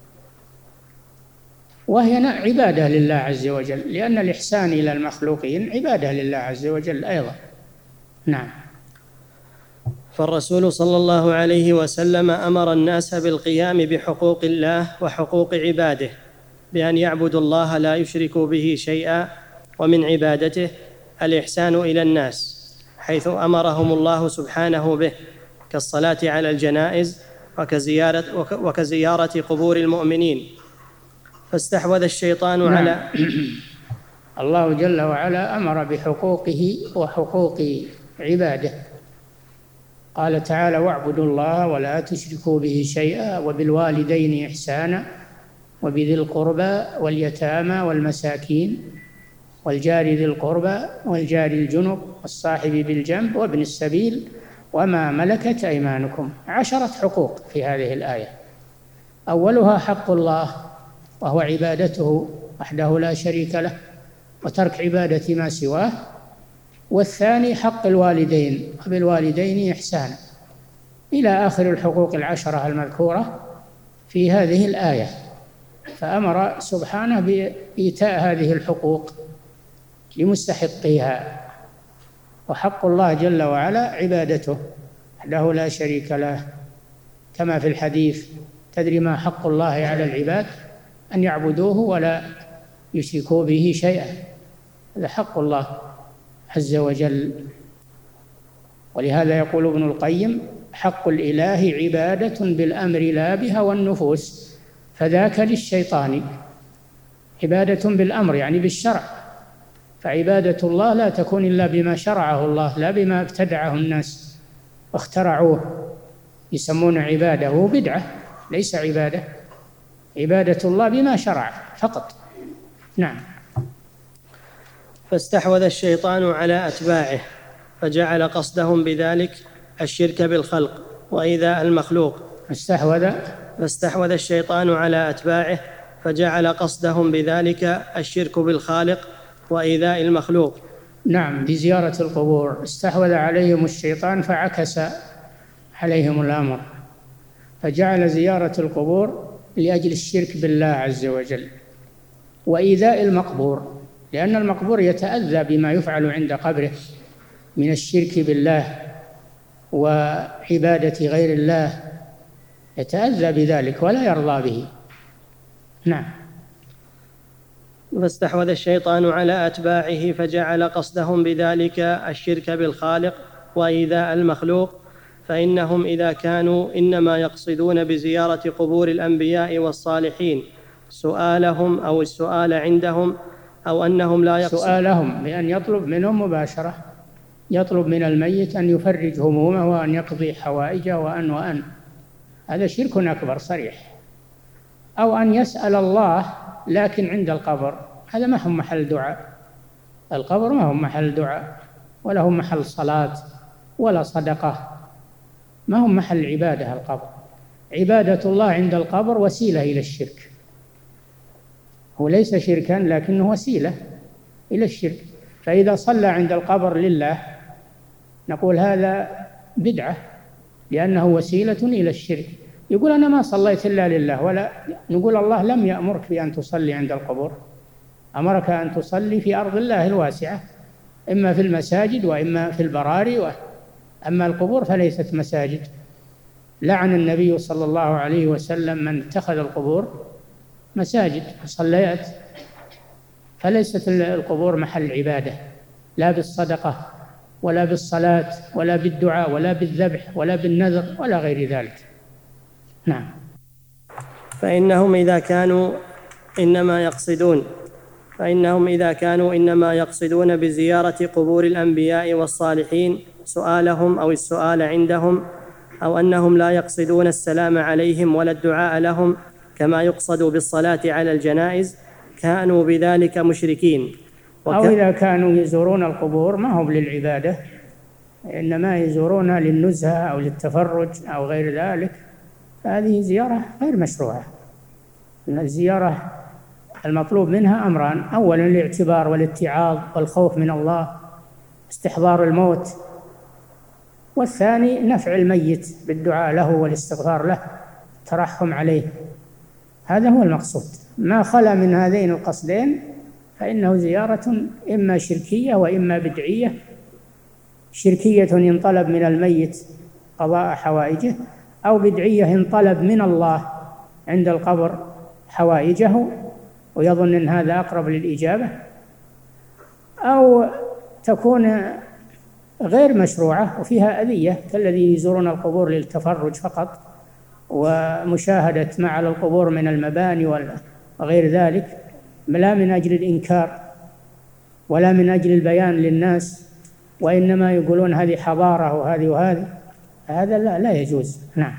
وهي عبادة لله عز وجل، لأن الإحسان إلى المخلوقين عبادة لله عز وجل أيضا. نعم. فالرسول صلى الله عليه وسلم أمر الناس بالقيام بحقوق الله وحقوق عباده، بأن يعبدوا الله لا يشركوا به شيئا، ومن عبادته الإحسان إلى الناس، حيث أمرهم الله سبحانه به، كالصلاة على الجنائز وكزيارة, وكزيارة قبور المؤمنين. فاستحوذ الشيطان نعم. على الله جل وعلا أمر بحقوقه وحقوق عباده. قال تعالى واعبدوا الله ولا تشركوا به شيئا وبالوالدين إحسانا وبذي القربى واليتامى والمساكين والجار ذي القربى والجار الجنب والصاحب بالجنب وابن السبيل وما ملكت أيمانكم. عشرة حقوق في هذه الآية. أولها حق الله وهو عبادته وحده لا شريك له وترك عبادة ما سواه، والثاني حق الوالدين وبالوالدين إحسانا، إلى آخر الحقوق العشرة المذكورة في هذه الآية. فأمر سبحانه بإيتاء هذه الحقوق لمستحقيها. وحق الله جل وعلا عبادته وحده لا شريك له، كما في الحديث تدري ما حق الله على العباد؟ أن يعبدوه ولا يشركوا به شيئا، هذا حق الله عز وجل. ولهذا يقول ابن القيم حق الإله عبادة بالأمر لا بهوى النفوس، فذاك للشيطان. عبادة بالأمر يعني بالشرع، فعبادة الله لا تكون إلا بما شرعه الله، لا بما ابتدعه الناس واخترعوه يسمون عبادة، وهو بدعة ليس عبادة. عبادة الله بما شرع فقط. نعم. فاستحوذ الشيطان على أتباعه فجعل قصدهم بذلك الشرك بالخلق وإيذاء المخلوق. استحوذ فاستحوذ الشيطان على أتباعه فجعل قصدهم بذلك الشرك بالخالق وإيذاء المخلوق. نعم، بزيارة القبور استحوذ عليهم الشيطان فعكس عليهم الأمر، فجعل زيارة القبور لأجل الشرك بالله عز وجل وإيذاء المقبور، لأن المقبور يتأذى بما يفعل عند قبره من الشرك بالله وعبادة غير الله، يتأذى بذلك ولا يرضى به. نعم. فاستحوذ الشيطان على أتباعه فجعل قصدهم بذلك الشرك بالخالق وإيذاء المخلوق، فإنهم إذا كانوا إنما يقصدون بزيارة قبور الأنبياء والصالحين سؤالهم أو السؤال عندهم، أو أنهم لا يقصدون سؤالهم بأن يطلب منهم مباشرة، يطلب من الميت أن يفرج همومه وأن يقضي حوائجه وأن وأن هذا شرك أكبر صريح. أو أن يسأل الله لكن عند القبر، هذا ما هو محل دعاء. القبر ما هو محل دعاء ولا هو محل صلاة ولا صدقة، ما هو محل عبادة القبر. عبادة الله عند القبر وسيلة إلى الشرك، هو ليس شركا لكنه وسيلة إلى الشرك. فإذا صلى عند القبر لله نقول هذا بدعة لأنه وسيلة إلى الشرك. يقول أنا ما صليت إلا لله، ولا نقول الله لم يأمرك بأن تصلي عند القبور، أمرك أن تصلي في أرض الله الواسعة، إما في المساجد وإما في البراري، أما القبور فليست مساجد. لعن النبي صلى الله عليه وسلم من اتخذ القبور مساجد وصليات، فليست القبور محل عبادة لا بالصدقة ولا بالصلاة ولا بالدعاء ولا بالذبح ولا بالنذر ولا غير ذلك. نعم. فإنهم إذا كانوا إنما يقصدون فإنهم إذا كانوا إنما يقصدون بزيارة قبور الأنبياء والصالحين سؤالهم أو السؤال عندهم، أو أنهم لا يقصدون السلام عليهم ولا الدعاء لهم كما يقصد بالصلاة على الجنائز، كانوا بذلك مشركين. وك... أو إذا كانوا يزورون القبور ما هم للعبادة، إنما يزورونها للنزهة أو للتفرج أو غير ذلك، هذه زيارة غير مشروعة. الزيارة المطلوب منها أمران: أولا الاعتبار والاتعاظ والخوف من الله، استحضار الموت، والثاني نفع الميت بالدعاء له والاستغفار له، الترحم عليه. هذا هو المقصود. ما خلا من هذين القصدين فإنه زيارة إما شركية وإما بدعية. شركية إن طلب من الميت قضاء حوائجه، أو بدعية إن طلب من الله عند القبر حوائجه ويظن أن هذا أقرب للإجابة، أو تكون غير مشروعة وفيها أذية كالذي يزورون القبور للتفرج فقط ومشاهدة ما على القبور من المباني وغير ذلك، لا من أجل الإنكار ولا من أجل البيان للناس، وإنما يقولون هذه حضارة وهذه وهذه، هذا لا, لا يجوز. نعم.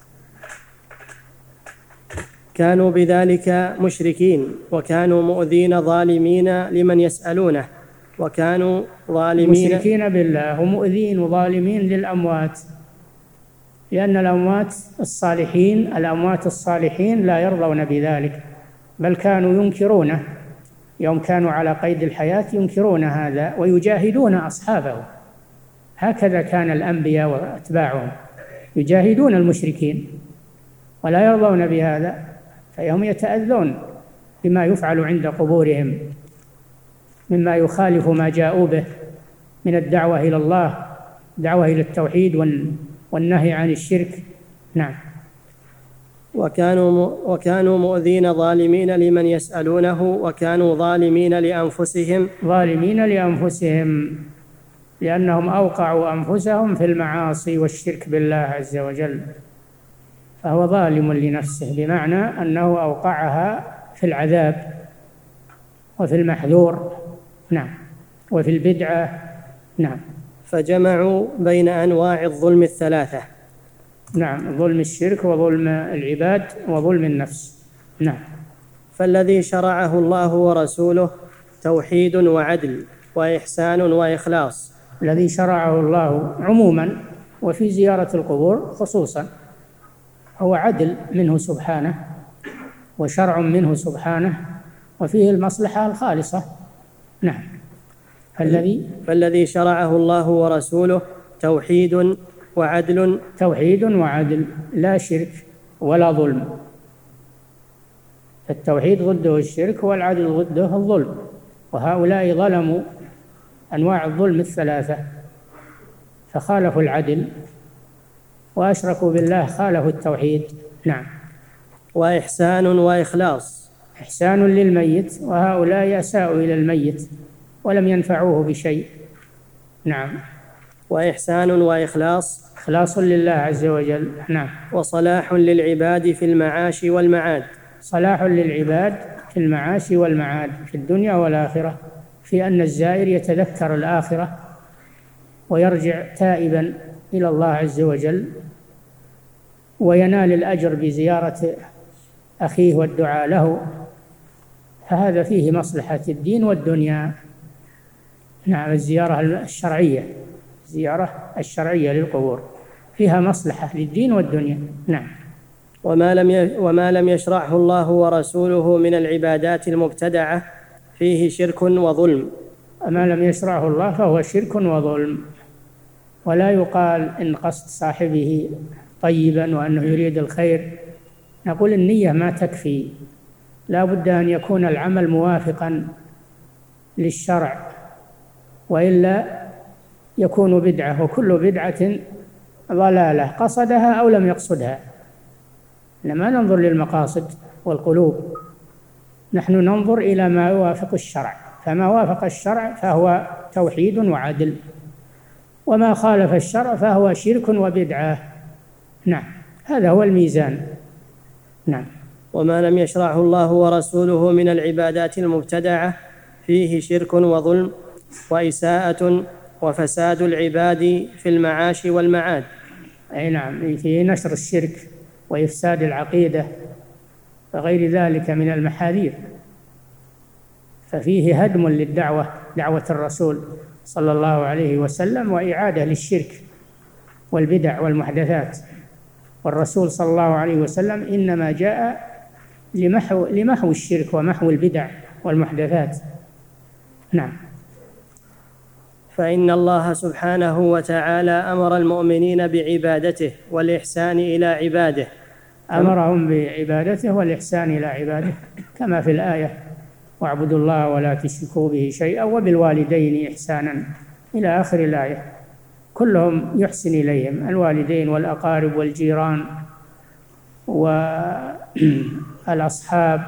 كانوا بذلك مشركين وكانوا مؤذين ظالمين لمن يسألونه، وكانوا ظالمين مشركين بالله ومؤذين وظالمين للأموات، لأن الأموات الصالحين الأموات الصالحين لا يرضون بذلك، بل كانوا ينكرونه يوم كانوا على قيد الحياة، ينكرون هذا ويجاهدون أصحابه. هكذا كان الأنبياء وأتباعهم يجاهدون المشركين ولا يرضون بهذا، فهم يتأذون بما يفعل عند قبورهم مما يخالف ما جاءوا به من الدعوة إلى الله، دعوة إلى التوحيد والنهي عن الشرك. نعم. وكانوا وكانوا مؤذين ظالمين لمن يسألونه، وكانوا ظالمين لأنفسهم ظالمين لأنفسهم لأنهم أوقعوا أنفسهم في المعاصي والشرك بالله عز وجل، فهو ظالم لنفسه بمعنى أنه أوقعها في العذاب وفي المحذور. نعم. وفي البدعة. نعم. فجمعوا بين أنواع الظلم الثلاثة. نعم، ظلم الشرك وظلم العباد وظلم النفس. نعم. فالذي شرعه الله ورسوله توحيد وعدل وإحسان وإخلاص. الذي شرعه الله عموما وفي زيارة القبور خصوصا هو عدل منه سبحانه وشرع منه سبحانه وفيه المصلحة الخالصة. نعم. فالذي فالذي شرعه الله ورسوله توحيد وعدل. توحيد وعدل، لا شرك ولا ظلم. التوحيد ضده الشرك والعدل ضده الظلم، وهؤلاء ظلموا أنواع الظلم الثلاثة، فخالفوا العدل وأشركوا بالله، خالفوا التوحيد. نعم. وإحسان وإخلاص. إحسان للميت، وهؤلاء أساءوا إلى الميت ولم ينفعوه بشيء. نعم. وإحسان وإخلاص. إخلاص لله عز وجل. نعم. وصلاح للعباد في المعاش والمعاد. صلاح للعباد في المعاش والمعاد، في الدنيا والآخرة، في أن الزائر يتذكر الآخرة ويرجع تائبا إلى الله عز وجل وينال الأجر بزيارة أخيه والدعاء له، فهذا فيه مصلحة الدين والدنيا. نعم. الزيارة الشرعية، الزيارة الشرعية للقبور فيها مصلحة للدين والدنيا. نعم. وما لم وما لم يشرعه الله ورسوله من العبادات المبتدعة فيه شرك وظلم. ما لم يشرعه الله فهو شرك وظلم، ولا يقال إن قصد صاحبه طيبا وأنه يريد الخير. نقول النية ما تكفي، لا بد أن يكون العمل موافقا للشرع، وإلا يكون بدعة، وكل بدعة ضلالة قصدها أو لم يقصدها. لما ننظر للمقاصد والقلوب، نحن ننظر إلى ما يوافق الشرع، فما وافق الشرع فهو توحيد وعدل، وما خالف الشرع فهو شرك وبدعة. نعم. هذا هو الميزان. نعم. وما لم يشرعه الله ورسوله من العبادات المبتدعة فيه شرك وظلم وإساءة وفساد العباد في المعاش والمعاد. أي نعم، فيه نشر الشرك وإفساد العقيدة وغير ذلك من المحاذير، ففيه هدم للدعوة، دعوة الرسول صلى الله عليه وسلم، وإعادة للشرك والبدع والمحدثات. والرسول صلى الله عليه وسلم إنما جاء لمحو, لمحو الشرك ومحو البدع والمحدثات. نعم. فإن الله سبحانه وتعالى أمر المؤمنين بعبادته والإحسان إلى عباده. أمرهم بعبادته والإحسان إلى عباده كما في الآية: واعبدوا الله ولا تشركوا به شيئا وبالوالدين إحسانا إلى آخر الآية. كلهم يحسن إليهم، الوالدين والأقارب والجيران والأصحاب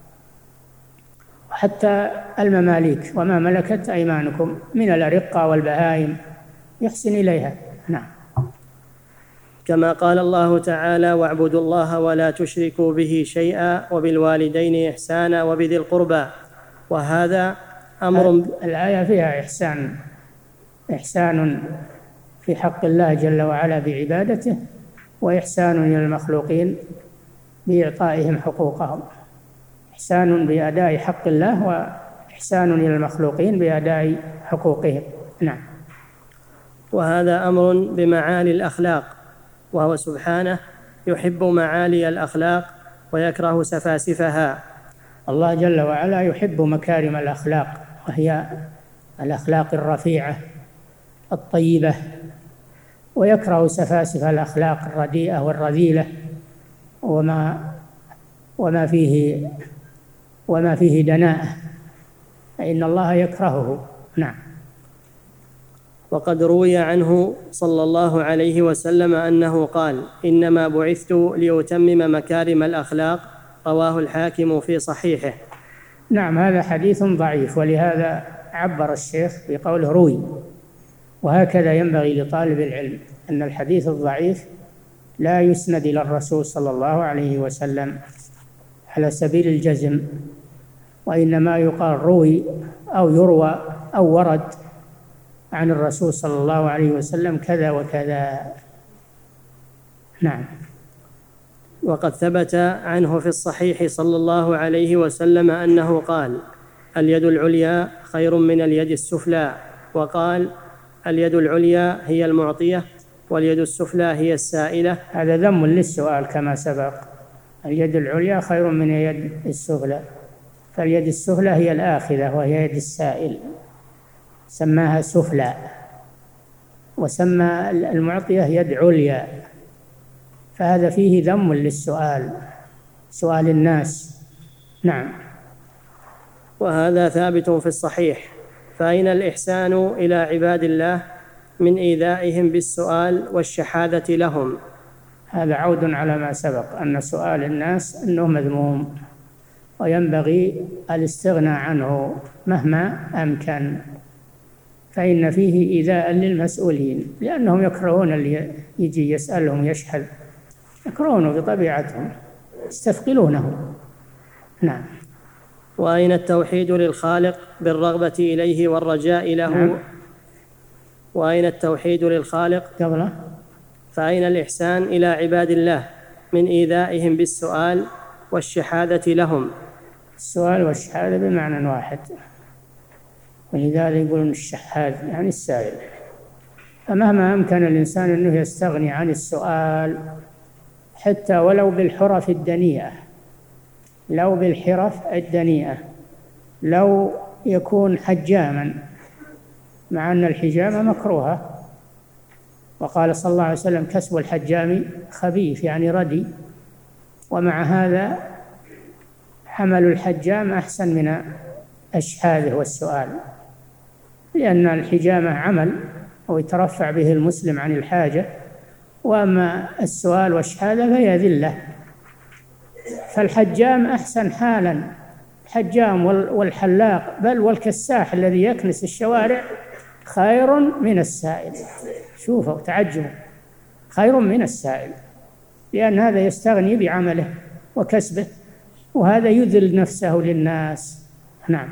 وحتى المماليك وما ملكت أيمانكم من الأرقة والبهائم يحسن إليها. نعم. كما قال الله تعالى: واعبدوا الله ولا تشركوا به شيئا وبالوالدين إحسانا وبذي القربى. وهذا أمر. الآية فيها إحسان إحسان في حق الله جل وعلا بعبادته، وإحسان إلى المخلوقين بإعطائهم حقوقهم. إحسان بأداء حق الله، وإحسان إلى المخلوقين بأداء حقوقهم. نعم. وهذا أمر بمعالي الأخلاق، وهو سبحانه يحب معالي الأخلاق ويكره سفاسفها. الله جل وعلا يحب مكارم الأخلاق، وهي الأخلاق الرفيعة الطيبة، ويكره سفاسف الأخلاق الرديئة والرذيلة وما وما فيه وما فيه دناءة، فإن الله يكرهه. نعم. وقد روي عنه صلى الله عليه وسلم أنه قال: إنما بعثت لأتمم مكارم الأخلاق. رواه الحاكم في صحيحه. نعم، هذا حديث ضعيف، ولهذا عبر الشيخ بقوله روي، وهكذا ينبغي لطالب العلم أن الحديث الضعيف لا يسند إلى الرسول صلى الله عليه وسلم على سبيل الجزم، وإنما يقال روي أو يروى أو ورد عن الرسول صلى الله عليه وسلم كذا وكذا. نعم. وقد ثبت عنه في الصحيح صلى الله عليه وسلم أنه قال: اليد العليا خير من اليد السفلى، وقال: اليد العليا هي المعطية واليد السفلى هي السائلة. هذا ذم للسؤال كما سبق، اليد العليا خير من اليد السفلى، فاليد السفلى هي الآخذة وهي يد السائل، سماها سفلى، وسمى المعطية يد عليا، فهذا فيه ذم للسؤال، سؤال الناس. نعم. وهذا ثابت في الصحيح. فأين الإحسان إلى عباد الله من إيذائهم بالسؤال والشحاذة لهم؟ هذا عود على ما سبق، أن سؤال الناس أنه مذموم وينبغي الاستغناء عنه مهما أمكن، فإن فيه إيذاء للمسؤولين، لأنهم يكرهون اللي يجي يسألهم يشحذ، يكرهونه بطبيعتهم، يستثقلونه. نعم. وأين التوحيد للخالق بالرغبة إليه والرجاء له؟ نعم. وأين التوحيد للخالق قبله؟ فأين الإحسان إلى عباد الله من إيذائهم بالسؤال والشحاذة لهم؟ السؤال والشحاذة بمعنى واحد، ولذلك يقولون الشحاذ يعني السائل. فمهما أمكن الإنسان أنه يستغني عن السؤال حتى ولو بالحرف الدنيئة، لو بالحرف الدنيئة، لو يكون حجاما، مع أن الحجامة مكروهة، وقال صلى الله عليه وسلم: كسب الحجام خبيث، يعني ردي، ومع هذا عمل الحجام أحسن من الشحاذة والسؤال، لأن الحجامة عمل ويترفع به المسلم عن الحاجة، وأما السؤال والشحاذة فهي ذلة. فالحجام أحسن حالا، الحجام والحلاق بل والكساح الذي يكنس الشوارع خير من السائل. شوفوا تعجبوا، خير من السائل، لأن هذا يستغني بعمله وكسبه، وهذا يذل نفسه للناس. نعم.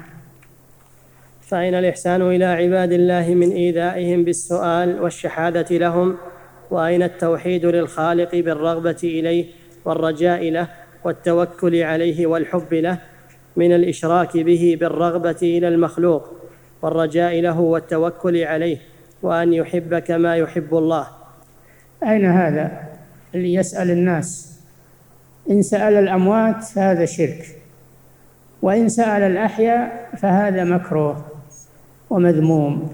فأين الإحسان إلى عباد الله من إيذائهم بالسؤال والشحاذة لهم؟ وأين التوحيد للخالق بالرغبة إليه والرجاء له والتوكل عليه والحب له من الإشراك به بالرغبة إلى المخلوق والرجاء له والتوكل عليه، وأن يحب كما يحب الله؟ أين هذا اللي يسأل الناس؟ إن سأل الأموات فهذا شرك، وإن سأل الأحياء فهذا مكروه ومذموم.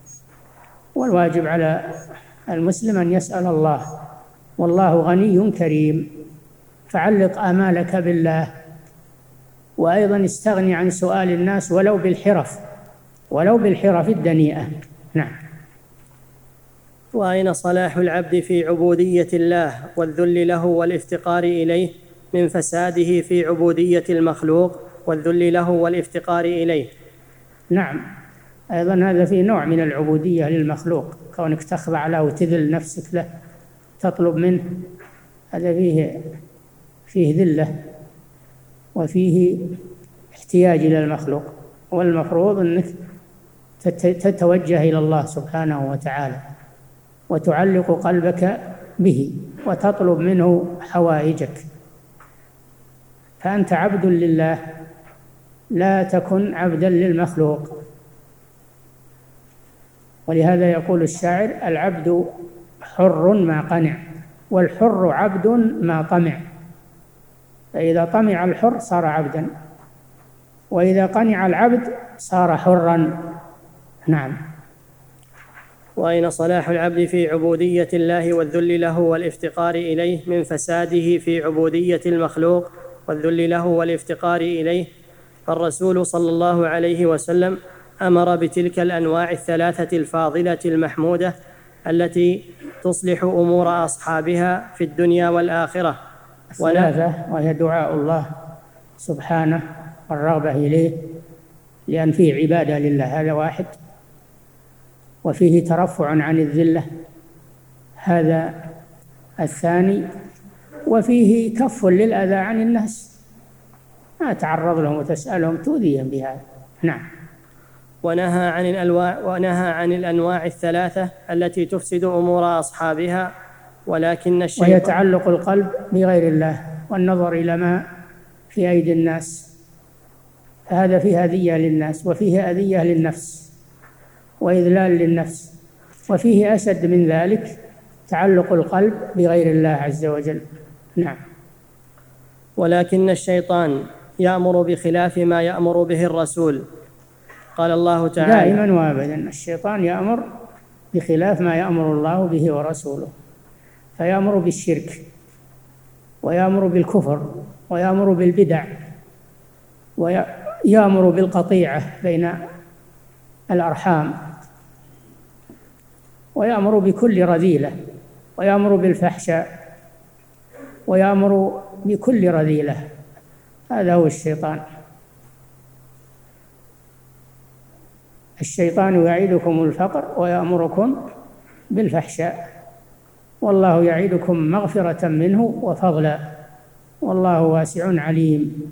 والواجب على المسلم أن يسأل الله، والله غني كريم، فعلق آمالك بالله، وأيضا استغني عن سؤال الناس ولو بالحرف، ولو بالحرف الدنيئة. نعم. وأين صلاح العبد في عبودية الله والذل له والافتقار إليه من فساده في عبودية المخلوق والذل له والافتقار إليه؟ نعم، أيضا هذا فيه نوع من العبودية للمخلوق، كونك تخضع له وتذل نفسك له، تطلب منه، هذا فيه فيه ذلة وفيه احتياج إلى المخلوق، والمفروض أنك تتوجه إلى الله سبحانه وتعالى وتعلق قلبك به وتطلب منه حوائجك، فأنت عبد لله، لا تكن عبدا للمخلوق. ولهذا يقول الشاعر: العبد حر ما قنع، والحر عبد ما طمع. فإذا طمع الحر صار عبدا، وإذا قنع العبد صار حرا. نعم. وأين صلاح العبد في عبودية الله والذل له والافتقار إليه من فساده في عبودية المخلوق والذل له والافتقار إليه؟ فالرسول صلى الله عليه وسلم أمر بتلك الأنواع الثلاثة الفاضلة المحمودة التي تصلح أمور أصحابها في الدنيا والآخرة. الثلاثة، وهي دعاء الله سبحانه والرغبة إليه، لأن فيه عبادة لله، هذا واحد، وفيه ترفع عن الذلة، هذا الثاني، وفيه كف للأذى عن الناس، ما تعرض لهم وتسألهم تؤذيهم بهذا. نعم. ونهى عن الأنواع, ونهى عن الأنواع الثلاثة التي تفسد أمور أصحابها. ولكن الشيطان وهي تعلق القلب بغير الله والنظر إلى ما في أيدي الناس، فهذا فيه أذية للناس، وفيه أذية للنفس وإذلال للنفس، وفيه أشد من ذلك تعلق القلب بغير الله عز وجل. نعم. ولكن الشيطان يأمر بخلاف ما يأمر به الرسول. قال الله تعالى: دائما وابدا الشيطان يأمر بخلاف ما يأمر الله به ورسوله، فيأمر بالشرك، ويأمر بالكفر، ويأمر بالبدع، ويأمر بالقطيعة بين الأرحام، ويأمر بكل رذيلة، ويأمر بالفحشاء، ويأمر بكل رذيلة. هذا هو الشيطان. الشيطان يعيدكم الفقر ويأمركم بالفحشاء، والله يعيدكم مغفرة منه وفضلا، والله واسع عليم.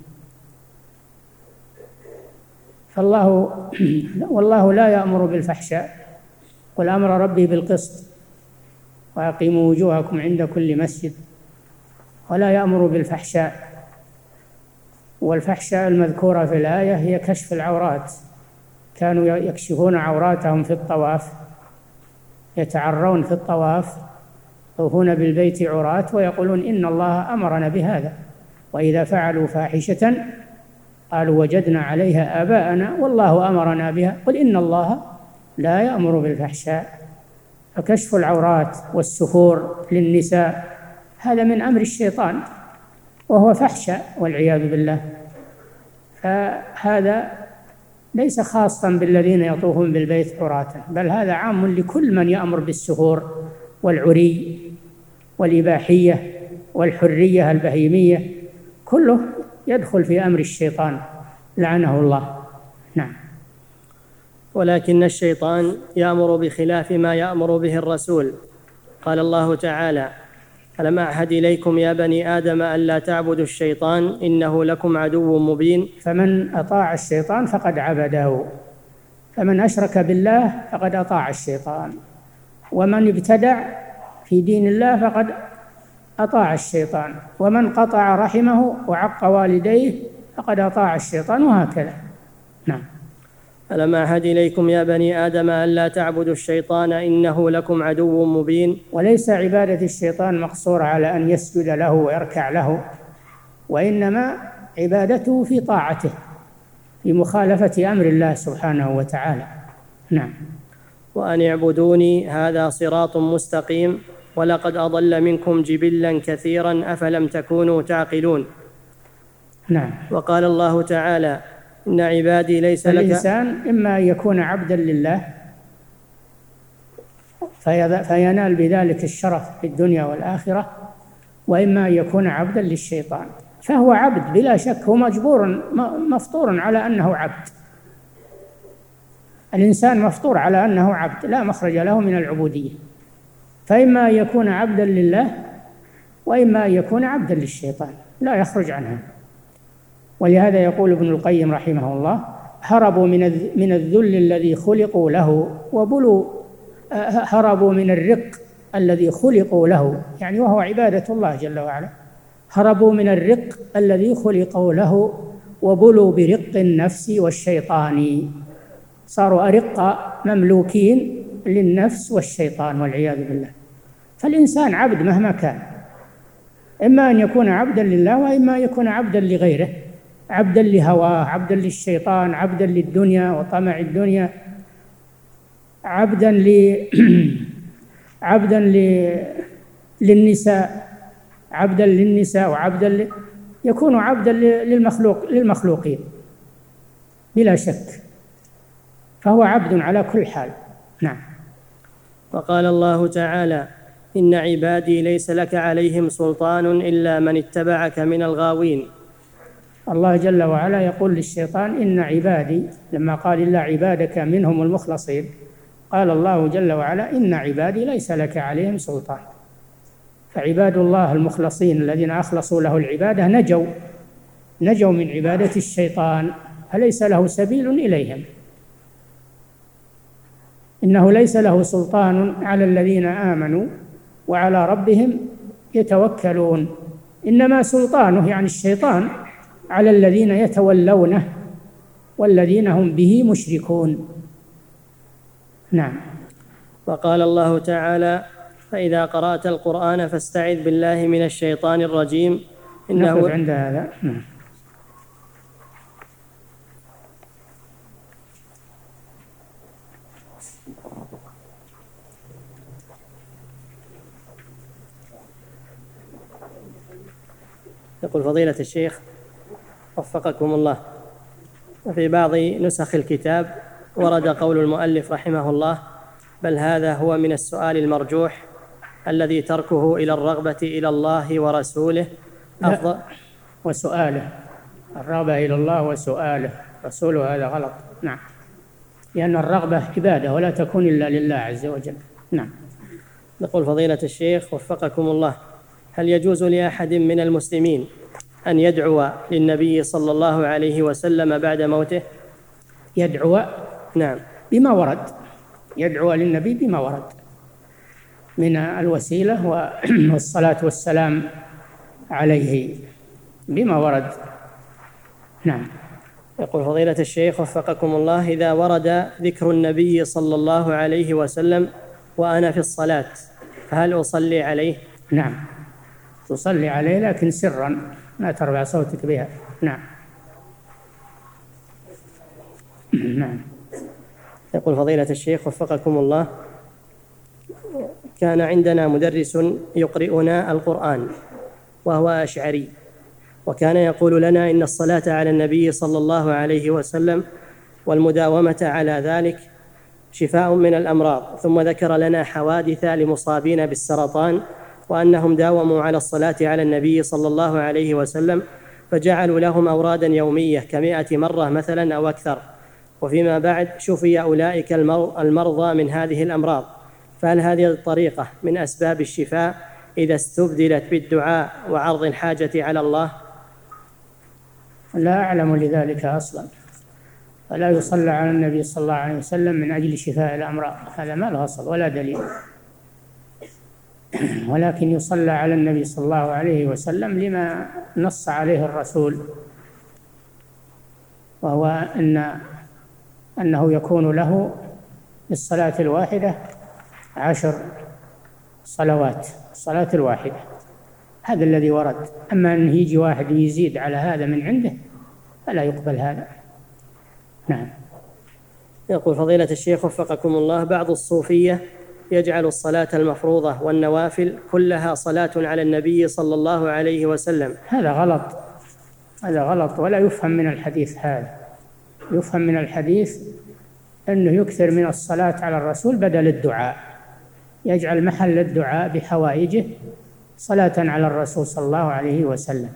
فالله والله لا يأمر بالفحشاء، قل أمر ربي بالقسط وأقيموا وجوهكم عند كل مسجد، ولا يأمر بالفحشاء. والفحشاء المذكورة في الآية هي كشف العورات، كانوا يكشفون عوراتهم في الطواف، يتعرون في الطواف، يطوفون بالبيت عرات ويقولون إن الله أمرنا بهذا، وإذا فعلوا فاحشة قالوا وجدنا عليها آباءنا والله أمرنا بها، قل إن الله لا يأمر بالفحشاء. فكشف العورات والسفور للنساء هذا من أمر الشيطان، وهو فحشاء والعياذ بالله. فهذا ليس خاصا بالذين يطوفون بالبيت عراة، بل هذا عام لكل من يأمر بالسفور والعري والإباحية والحرية البهيمية، كله يدخل في أمر الشيطان لعنه الله. نعم. ولكن الشيطان يأمر بخلاف ما يأمر به الرسول. قال الله تعالى: ألم أعهد إليكم يا بني آدم ألا تعبدوا الشيطان إنه لكم عدو مبين. فمن أطاع الشيطان فقد عبده، فمن أشرك بالله فقد أطاع الشيطان، ومن ابتدع في دين الله فقد أطاع الشيطان، ومن قطع رحمه وعق والديه فقد أطاع الشيطان، وهكذا. نعم. ألم أعهد إليكم يا بني آدم ألا تعبدوا الشيطان إنه لكم عدو مبين. وليس عبادة الشيطان مقصورة على أن يسجد له ويركع له، وإنما عبادته في طاعته، في مخالفة أمر الله سبحانه وتعالى. نعم. وأن اعبدوني هذا صراط مستقيم ولقد أضل منكم جبلا كثيرا أفلم تكونوا تعقلون. نعم. وقال الله تعالى: إن عبادي ليس لك. الإنسان إما أن يكون عبدا لله فينال بذلك الشرف في الدنيا والآخرة، وإما أن يكون عبدا للشيطان، فهو عبد بلا شك، هو مجبور مفطور على أنه عبد. الإنسان مفطور على أنه عبد، لا مخرج له من العبودية، فإما أن يكون عبدا لله وإما أن يكون عبدا للشيطان، لا يخرج عنها. ولهذا يقول ابن القيم رحمه الله: هربوا من الذل الذي خلقوا له وبلوا هربوا من الرق الذي خلقوا له، يعني وهو عبادة الله جل وعلا. هربوا من الرق الذي خلقوا له وبلوا برق النفس والشيطان، صاروا أرقاء مملوكين للنفس والشيطان والعياذ بالله. فالإنسان عبد مهما كان، إما أن يكون عبدا لله وإما أن يكون عبدا لغيره، عبدا لهواه، عبدا للشيطان، عبدا للدنيا وطمع الدنيا، عبدا ل عبدا ل... للنساء عبدا للنساء وعبدا ل... يكون عبدا للمخلوق للمخلوقين بلا شك، فهو عبد على كل حال. نعم. وقال الله تعالى: إن عبادي ليس لك عليهم سلطان إلا من اتبعك من الغاوين. الله جل وعلا يقول للشيطان: إن عبادي، لما قال إلا عبادك منهم المخلصين، قال الله جل وعلا: إن عبادي ليس لك عليهم سلطان. فعباد الله المخلصين الذين أخلصوا له العبادة نجوا نجوا من عبادة الشيطان، فليس له سبيل إليهم. إنه ليس له سلطان على الذين آمنوا وعلى ربهم يتوكلون، إنما سلطانه يعني الشيطان على الذين يتولونه والذين هم به مشركون. نعم. وقال الله تعالى: فإذا قرأت القرآن فاستعذ بالله من الشيطان الرجيم إنه نقف عند هذا. نعم. يقول فضيلة الشيخ وفقكم الله: وفي بعض نسخ الكتاب ورد قول المؤلف رحمه الله: بل هذا هو من السؤال المرجوح الذي تركه إلى الرغبة إلى الله ورسوله أفضل. وسؤاله، الرغبة إلى الله وسؤاله رسوله، هذا غلط. نعم، لأن الرغبة عبادة ولا تكون إلا لله عز وجل. نعم. يقول فضيلة الشيخ وفقكم الله: هل يجوز لأحد من المسلمين أن يدعو للنبي صلى الله عليه وسلم بعد موته؟ يدعو؟ نعم، بما ورد، يدعو للنبي بما ورد من الوسيلة والصلاة والسلام عليه، بما ورد. نعم. يقول فضيلة الشيخ وفقكم الله: إذا ورد ذكر النبي صلى الله عليه وسلم وأنا في الصلاة فهل أصلي عليه؟ نعم، تصلي عليه لكن سرا، لا ترفع صوتك بها. نعم. نعم. يقول فضيلة الشيخ وفقكم الله: كان عندنا مدرس يقرئنا القرآن وهو أشعري، وكان يقول لنا إن الصلاة على النبي صلى الله عليه وسلم والمداومة على ذلك شفاء من الأمراض، ثم ذكر لنا حوادث لمصابين بالسرطان وأنهم داوموا على الصلاة على النبي صلى الله عليه وسلم فجعلوا لهم أورادا يومية كمائة مرة مثلا أو أكثر، وفيما بعد شفي أولئك المرضى من هذه الأمراض، فهل هذه الطريقة من أسباب الشفاء إذا استبدلت بالدعاء وعرض الحاجة على الله؟ لا أعلم لذلك أصلا، فلا يصلى على النبي صلى الله عليه وسلم من أجل شفاء الأمراض، هذا ما له أصل ولا دليل، ولكن يصلى على النبي صلى الله عليه وسلم لما نص عليه الرسول، وهو أن أنه يكون له بالصلاة الواحدة عشر صلوات، الصلاة الواحدة، هذا الذي ورد. أما أن يجي واحد يزيد على هذا من عنده فلا يقبل هذا. نعم. يقول فضيلة الشيخ وفقكم الله: بعض الصوفية يجعل الصلاة المفروضة والنوافل كلها صلاة على النبي صلى الله عليه وسلم. هذا غلط، هذا غلط ولا يفهم من الحديث هذا. يفهم من الحديث أنه يكثر من الصلاة على الرسول بدل الدعاء، يجعل محل الدعاء بحوائجه صلاة على الرسول صلى الله عليه وسلم.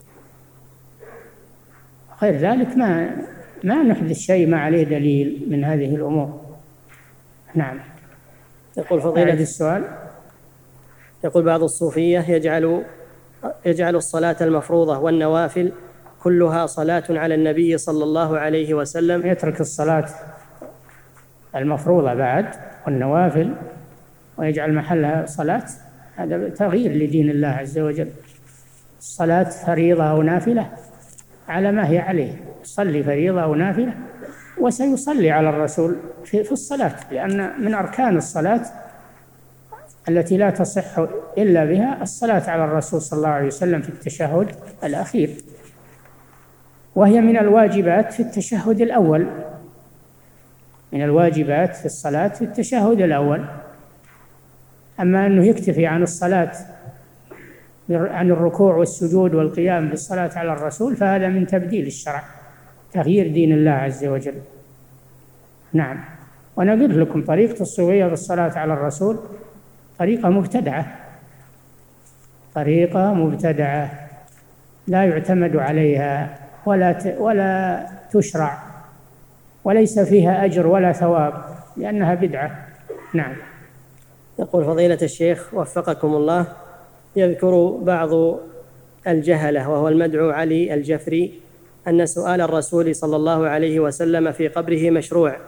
غير ذلك ما ما نحدث شيء ما عليه دليل من هذه الأمور. نعم. يقول فضيلة السؤال: يقول بعض الصوفية يجعل يجعل الصلاة المفروضة والنوافل كلها صلاة على النبي صلى الله عليه وسلم، يترك الصلاة المفروضة بعد والنوافل ويجعل محلها صلاة، هذا تغيير لدين الله عز وجل. الصلاة فريضة أو نافلة على ما هي عليه، صلي فريضة أو نافلة، وسيصلي على الرسول في الصلاة، لأن من أركان الصلاة التي لا تصح إلا بها الصلاة على الرسول صلى الله عليه وسلم في التشهد الأخير، وهي من الواجبات في التشهد الأول، من الواجبات في الصلاة في التشهد الأول. أما أنه يكتفي عن الصلاة عن الركوع والسجود والقيام بالصلاة على الرسول فهذا من تبديل الشرع، تغيير دين الله عز وجل. نعم. وأنا قلت لكم طريقة الصوفية بالصلاة على الرسول طريقة مبتدعة، طريقة مبتدعة لا يعتمد عليها ولا ولا تشرع، وليس فيها أجر ولا ثواب لأنها بدعة. نعم. يقول فضيلة الشيخ وفقكم الله: يذكر بعض الجهلة وهو المدعو علي الجفري أن سؤال الرسول صلى الله عليه وسلم في قبره مشروع،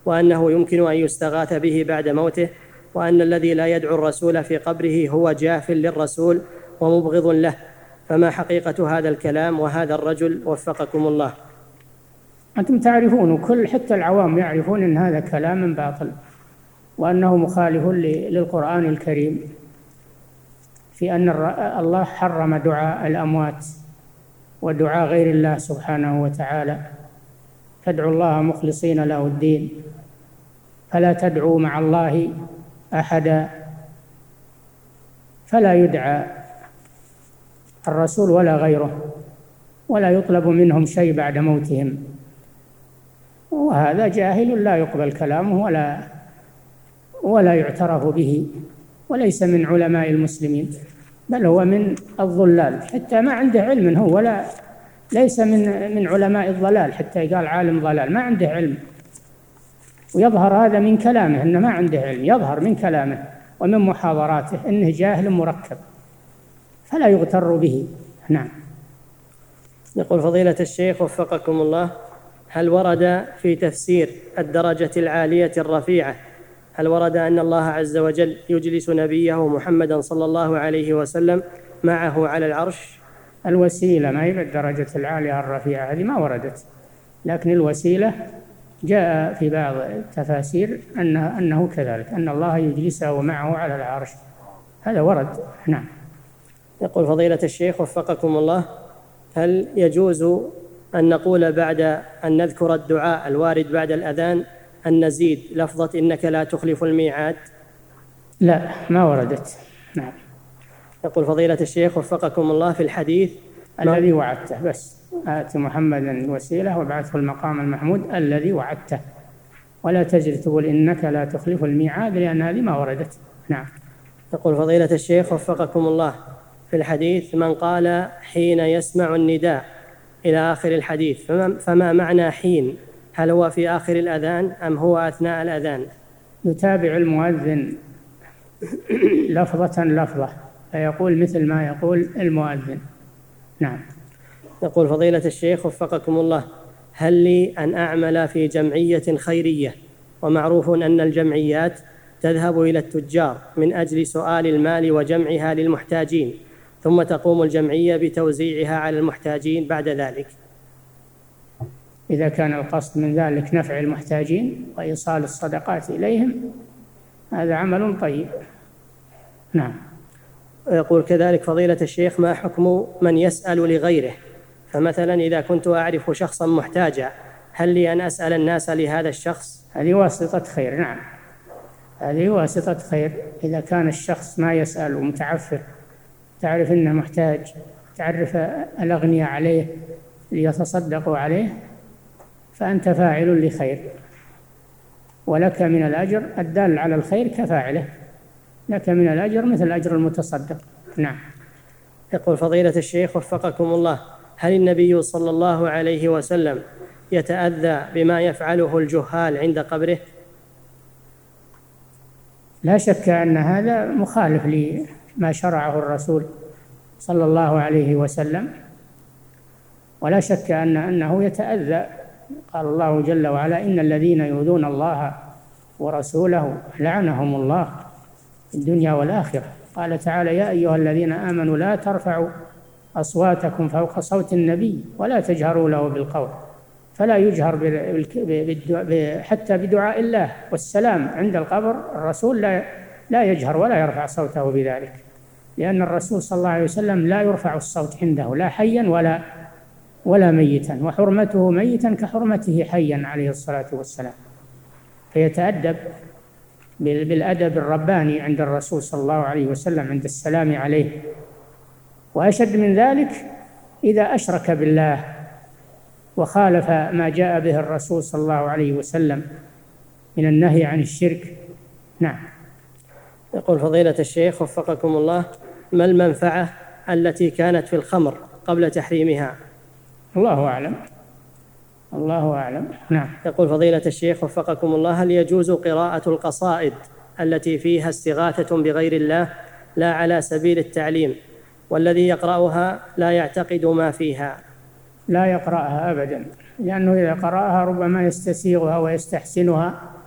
وأنه يمكن أن يستغاث به بعد موته، وأن الذي لا يدعو الرسول في قبره هو جاف للرسول ومبغض له، فما حقيقة هذا الكلام وهذا الرجل وفقكم الله؟ أنتم تعرفون، كل حتى العوام يعرفون أن هذا كلام باطل، وأنه مخالف للقرآن الكريم في أن الله حرم دعاء الأموات ودعاء غير الله سبحانه وتعالى. فادعوا الله مخلصين له الدين، فلا تدعوا مع الله أحدا، فلا يدعى الرسول ولا غيره، ولا يطلب منهم شيء بعد موتهم، وهذا جاهل لا يقبل كلامه ولا ولا يعترف به، وليس من علماء المسلمين، بل هو من الضلال، حتى ما عنده علم هو، ولا ليس من من علماء الضلال حتى يقال عالم ضلال، ما عنده علم. ويظهر هذا من كلامه أنه ما عنده علم، يظهر من كلامه ومن محاضراته أنه جاهل مركب، فلا يغتر به. نعم. يقول فضيلة الشيخ وفقكم الله: هل ورد في تفسير الدرجة العالية الرفيعة، هل ورد أن الله عز وجل يجلس نبيه محمدا صلى الله عليه وسلم معه على العرش؟ الوسيلة ما هي بالدرجة العالية الرفيعة، هذه ما وردت، لكن الوسيلة جاء في بعض التفاسير أنه, أنه كذلك، أن الله يجلسه معه على العرش، هذا ورد. نعم. يقول فضيلة الشيخ وفقكم الله: هل يجوز أن نقول بعد أن نذكر الدعاء الوارد بعد الأذان أن نزيد لفظة إنك لا تخلف الميعاد؟ لا، ما وردت. نعم. يقول فضيلة الشيخ وفقكم الله: في الحديث الذي وعدته، بس آت محمدا الوسيلة وابعثه المقام المحمود الذي وعدته، ولا تجد تقول إنك لا تخلف الميعاد، لأن هذه ما وردت. نعم. يقول فضيلة الشيخ وفقكم الله: في الحديث من قال حين يسمع النداء إلى آخر الحديث، فما, فما معنى حين؟ هل هو في آخر الأذان أم هو أثناء الأذان؟ يتابع المؤذن لفظة لفظة، فيقول مثل ما يقول المؤذن. نعم. يقول فضيلة الشيخ وفقكم الله: هل لي أن أعمل في جمعية خيرية، ومعروف أن الجمعيات تذهب إلى التجار من أجل سؤال المال وجمعها للمحتاجين، ثم تقوم الجمعية بتوزيعها على المحتاجين بعد ذلك؟ إذا كان القصد من ذلك نفع المحتاجين وإيصال الصدقات إليهم، هذا عمل طيب. نعم. يقول كذلك فضيلة الشيخ: ما حكم من يسأل لغيره؟ فمثلا إذا كنت أعرف شخصا محتاجا، هل لي أن أسأل الناس لهذا الشخص؟ هذه واسطة خير. نعم، هذه واسطة خير. إذا كان الشخص ما يسأل ومتعفف، تعرف أنه محتاج، تعرف الأغنياء عليه ليتصدقوا عليه، فأنت فاعل لخير، ولك من الأجر الدال على الخير كفاعله، لك من الأجر مثل أجر المتصدق. نعم. يقول فضيلة الشيخ وفقكم الله: هل النبي صلى الله عليه وسلم يتأذى بما يفعله الجهال عند قبره؟ لا شك أن هذا مخالف لما شرعه الرسول صلى الله عليه وسلم، ولا شك أن أنه يتأذى. قال الله جل وعلا: إن الذين يؤذون الله ورسوله لعنهم الله في الدنيا والآخرة. قال تعالى: يا أيها الذين آمنوا لا ترفعوا أصواتكم فوق صوت النبي ولا تجهروا له بالقول، فلا يجهر حتى بدعاء الله والسلام عند القبر. الرسول لا لا يجهر ولا يرفع صوته بذلك، لأن الرسول صلى الله عليه وسلم لا يرفع الصوت عنده لا حيا ولا ولا ميتا، وحرمته ميتا كحرمته حيا عليه الصلاة والسلام، فيتأدب بالأدب الرباني عند الرسول صلى الله عليه وسلم عند السلام عليه. وأشد من ذلك إذا أشرك بالله وخالف ما جاء به الرسول صلى الله عليه وسلم من النهي عن الشرك. نعم. يقول فضيلة الشيخ وفقكم الله: ما المنفعة التي كانت في الخمر قبل تحريمها؟ الله أعلم، الله أعلم. نعم. يقول فضيلة الشيخ وفقكم الله: هل يجوز قراءة القصائد التي فيها استغاثة بغير الله لا على سبيل التعليم، والذي يقرأها لا يعتقد ما فيها؟ لا يقرأها أبدا، لأنه إذا قرأها ربما يستسيغها ويستحسنها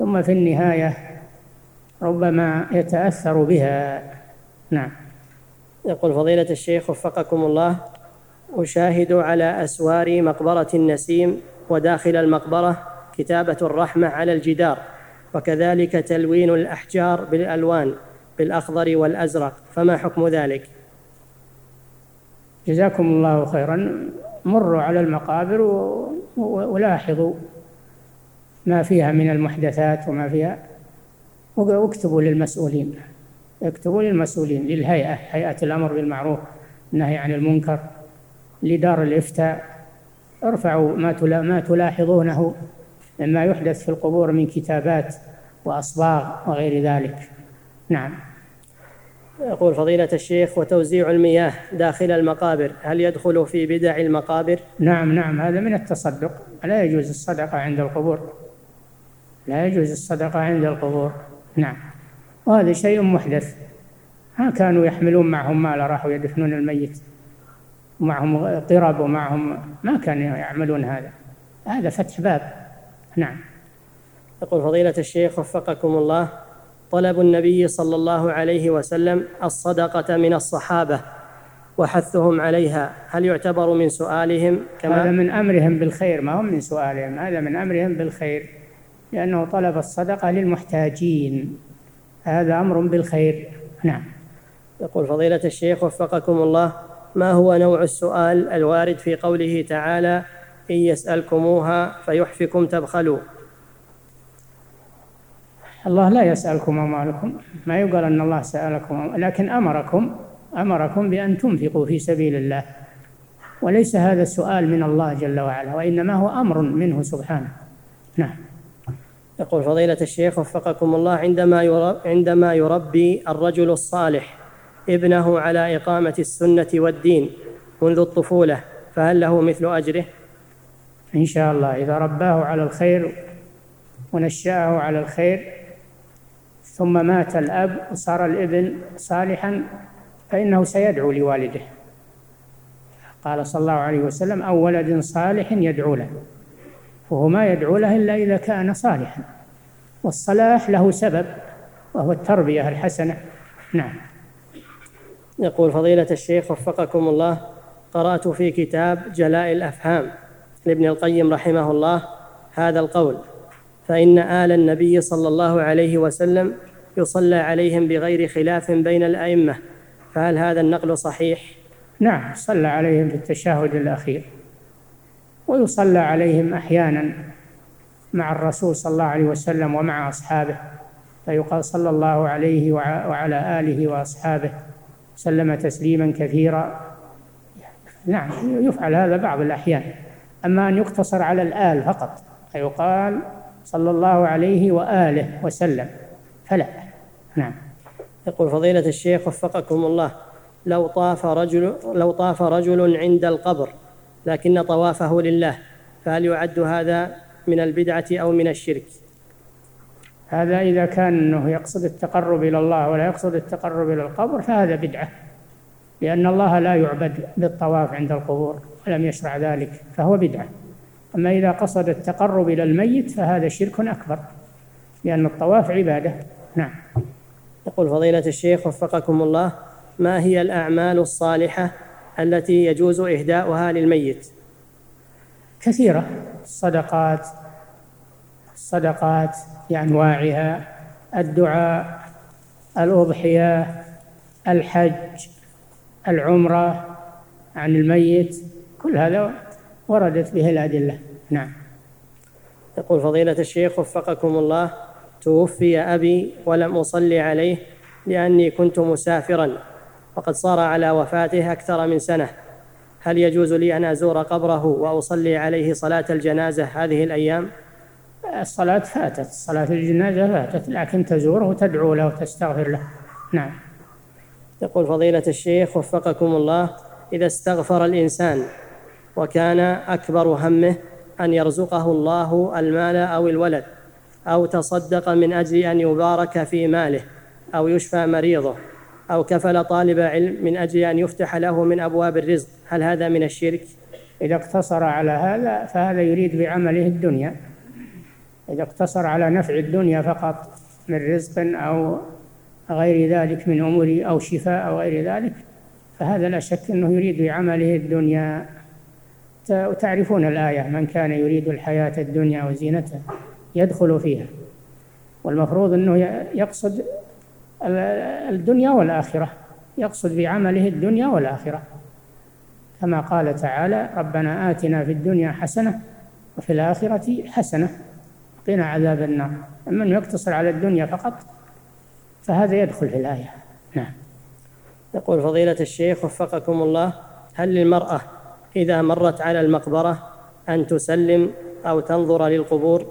ثم في النهاية ربما يتأثر بها. نعم. يقول فضيلة الشيخ وفقكم الله: أشاهد على أسوار مقبرة النسيم وداخل المقبرة كتابة الرحمة على الجدار، وكذلك تلوين الأحجار بالألوان بالأخضر والأزرق، فما حكم ذلك؟ جزاكم الله خيرا. مروا على المقابر ولاحظوا ما فيها من المحدثات وما فيها، واكتبوا للمسؤولين اكتبوا للمسؤولين للهيئة، هيئة الأمر بالمعروف والنهي عن المنكر، لدار الإفتاء، ارفعوا ما تلاحظونه مما يحدث في القبور من كتابات وأصباغ وغير ذلك. نعم. يقول فضيلة الشيخ: وتوزيع المياه داخل المقابر هل يدخل في بدع المقابر؟ نعم نعم، هذا من التصدق. لا يجوز الصدقة عند القبور، لا يجوز الصدقة عند القبور. نعم. وهذا شيء محدث. ها كانوا يحملون معهم مال، راحوا يدفنون الميت ومعهم قرب ومعهم، ما كانوا يعملون هذا. هذا فتح باب. نعم. يقول فضيلة الشيخ وفقكم الله: طلب النبي صلى الله عليه وسلم الصدقة من الصحابة وحثهم عليها هل يعتبر من سؤالهم؟ كما هذا من أمرهم بالخير، ما هم من سؤالهم، هذا من أمرهم بالخير، لأنه طلب الصدقة للمحتاجين، هذا أمر بالخير. نعم. يقول فضيلة الشيخ وفقكم الله: ما هو نوع السؤال الوارد في قوله تعالى: إن يسألكموها فيحفكم تبخلوا؟ الله لا يسألكم أموالكم، ما يقال أن الله سألكم، لكن أمركم أمركم بأن تنفقوا في سبيل الله، وليس هذا السؤال من الله جل وعلا، وإنما هو أمر منه سبحانه. نعم. يقول فضيلة الشيخ وفقكم الله: عندما يرب عندما يربي الرجل الصالح ابنه على إقامة السنة والدين منذ الطفولة فهل له مثل أجره؟ إن شاء الله، إذا رباه على الخير ونشأه على الخير ثم مات الأب وصار الابن صالحا فإنه سيدعو لوالده. قال صلى الله عليه وسلم: أو ولد صالح يدعو له، وهو ما يدعو له إلا إذا كان صالحا، والصلاح له سبب وهو التربية الحسنة. نعم. يقول فضيلة الشيخ وفقكم الله: قرأت في كتاب جلاء الأفهام لابن القيم رحمه الله هذا القول: فإن آل النبي صلى الله عليه وسلم يصلى عليهم بغير خلاف بين الأئمة، فهل هذا النقل صحيح؟ نعم، صلى عليهم في التشهد الأخير، ويصلى عليهم أحيانا مع الرسول صلى الله عليه وسلم ومع أصحابه، فيقال صلى الله عليه وعلى آله وأصحابه سلم تسليما كثيرا. نعم، يفعل هذا بعض الأحيان، أما أن يقتصر على الآل فقط فيقال صلى الله عليه وآله وسلم فلا. نعم. يقول فضيلة الشيخ وفقكم الله: لو طاف رجل لو طاف رجل عند القبر لكن طوافه لله، فهل يعد هذا من البدعة أو من الشرك؟ هذا إذا كان أنه يقصد التقرب إلى الله ولا يقصد التقرب إلى القبر فهذا بدعة، لأن الله لا يعبد بالطواف عند القبور ولم يشرع ذلك، فهو بدعة. أما إذا قصد التقرب إلى الميت فهذا شرك أكبر، لأن الطواف عبادة. نعم. يقول فضيلة الشيخ وفقكم الله: ما هي الأعمال الصالحة التي يجوز إهداؤها للميت؟ كثيرة، الصدقات الصدقات بأنواعها، الدعاء، الأضحية، الحج، العمرة عن الميت، كل هذا وردت به الأدلة. نعم. يقول فضيلة الشيخ وفقكم الله: توفي أبي ولم أصلي عليه لأني كنت مسافرا وقد صار على وفاته أكثر من سنة، هل يجوز لي أن أزور قبره وأصلي عليه صلاة الجنازة هذه الأيام؟ الصلاة فاتت، صلاة الجنازة فاتت، لكن تزوره وتدعو له وتستغفر له. نعم. يقول فضيلة الشيخ وفقكم الله: إذا استغفر الإنسان وكان أكبر همه أن يرزقه الله المال أو الولد، أو تصدق من أجل أن يبارك في ماله، أو يشفى مريضه، أو كفل طالب علم من أجل أن يفتح له من أبواب الرزق، هل هذا من الشرك؟ إذا اقتصر على هذا فهذا يريد بعمله الدنيا، إذا اقتصر على نفع الدنيا فقط من رزق أو غير ذلك من أمور أو شفاء أو غير ذلك، فهذا لا شك أنه يريد بعمله الدنيا. وتعرفون الآية: من كان يريد الحياة الدنيا وزينتها يدخل فيها. والمفروض أنه يقصد الدنيا والآخرة، يقصد بعمله الدنيا والآخرة، كما قال تعالى: ربنا آتنا في الدنيا حسنة وفي الآخرة حسنة قنا عذاب النار. من يقتصر على الدنيا فقط فهذا يدخل في الآية. نعم. يقول فضيلة الشيخ وفقكم الله: هل للمرأة إذا مرت على المقبرة أن تسلم أو تنظر للقبور؟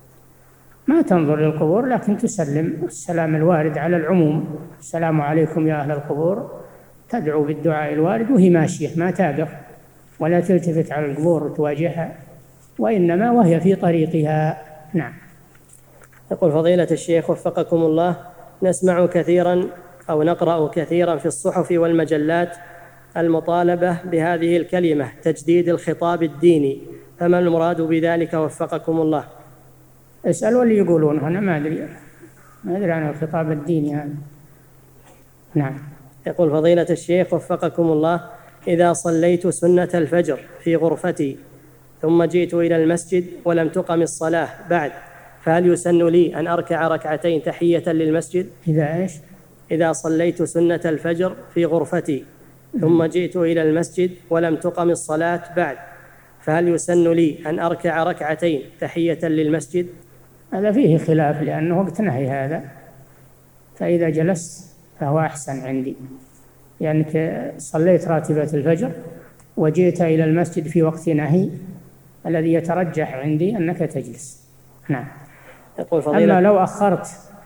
ما تنظر للقبور، لكن تسلم السلام الوارد على العموم: السلام عليكم يا أهل القبور، تدعو بالدعاء الوارد وهي ماشية، ما تقف ولا تلتفت على القبور وتواجهها، وإنما وهي في طريقها. نعم. يقول فضيلة الشيخ وفقكم الله: نسمع كثيرا أو نقرأ كثيرا في الصحف والمجلات المطالبة بهذه الكلمة تجديد الخطاب الديني، فما المراد بذلك وفقكم الله؟ اسألوا اللي يقولون، أنا ما أدري ما أدري عن الخطاب الديني هذا. نعم. يقول فضيلة الشيخ وفقكم الله: إذا صليت سنة الفجر في غرفتي ثم جئت إلى المسجد ولم تقم الصلاة بعد، فهل يسن لي أن أركع ركعتين تحية للمسجد؟ إذا إيش؟ إذا صليت سنة الفجر في غرفتي ثم جئت إلى المسجد ولم تقم الصلاة بعد، فهل يسن لي أن أركع ركعتين تحية للمسجد؟ هذا فيه خلاف، لأنه وقت نهي هذا، فإذا جلست فهو أحسن عندي، لأنك يعني صليت راتبة الفجر وجئت إلى المسجد في وقت نهي، الذي يترجح عندي أنك تجلس. نعم. يقول فضيلة: أما لو أخرت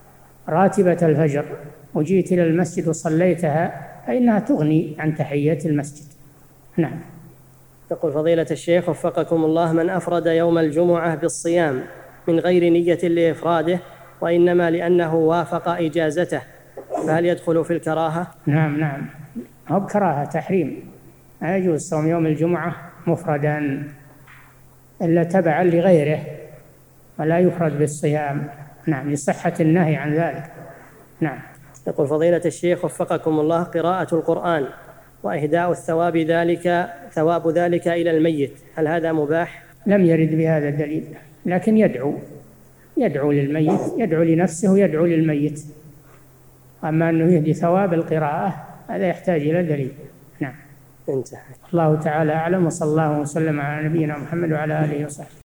راتبة الفجر وجئت إلى المسجد وصليتها فإنها تغني عن تحية المسجد. نعم. يقول فضيلة الشيخ وفقكم الله: من أفرد يوم الجمعة بالصيام من غير نية لإفراده وإنما لأنه وافق إجازته، فهل يدخل في الكراهة؟ نعم نعم، هو بكراهة، تحريم، لا يجوز صوم يوم الجمعة مفردا إلا تبعا لغيره، ولا يفرد بالصيام. نعم، لصحة النهي عن ذلك. نعم. يقول فضيلة الشيخ وفقكم الله: قراءة القرآن وإهداء الثواب ذلك ثواب ذلك إلى الميت، هل هذا مباح؟ لم يرد بهذا الدليل، لكن يدعو يدعو للميت، يدعو لنفسه ويدعو للميت. أما أنه يهدي ثواب القراءة هذا يحتاج إلى دليل. نعم. انتهى. الله تعالى أعلم، وصلى الله وسلم على نبينا محمد وعلى آله وصحبه.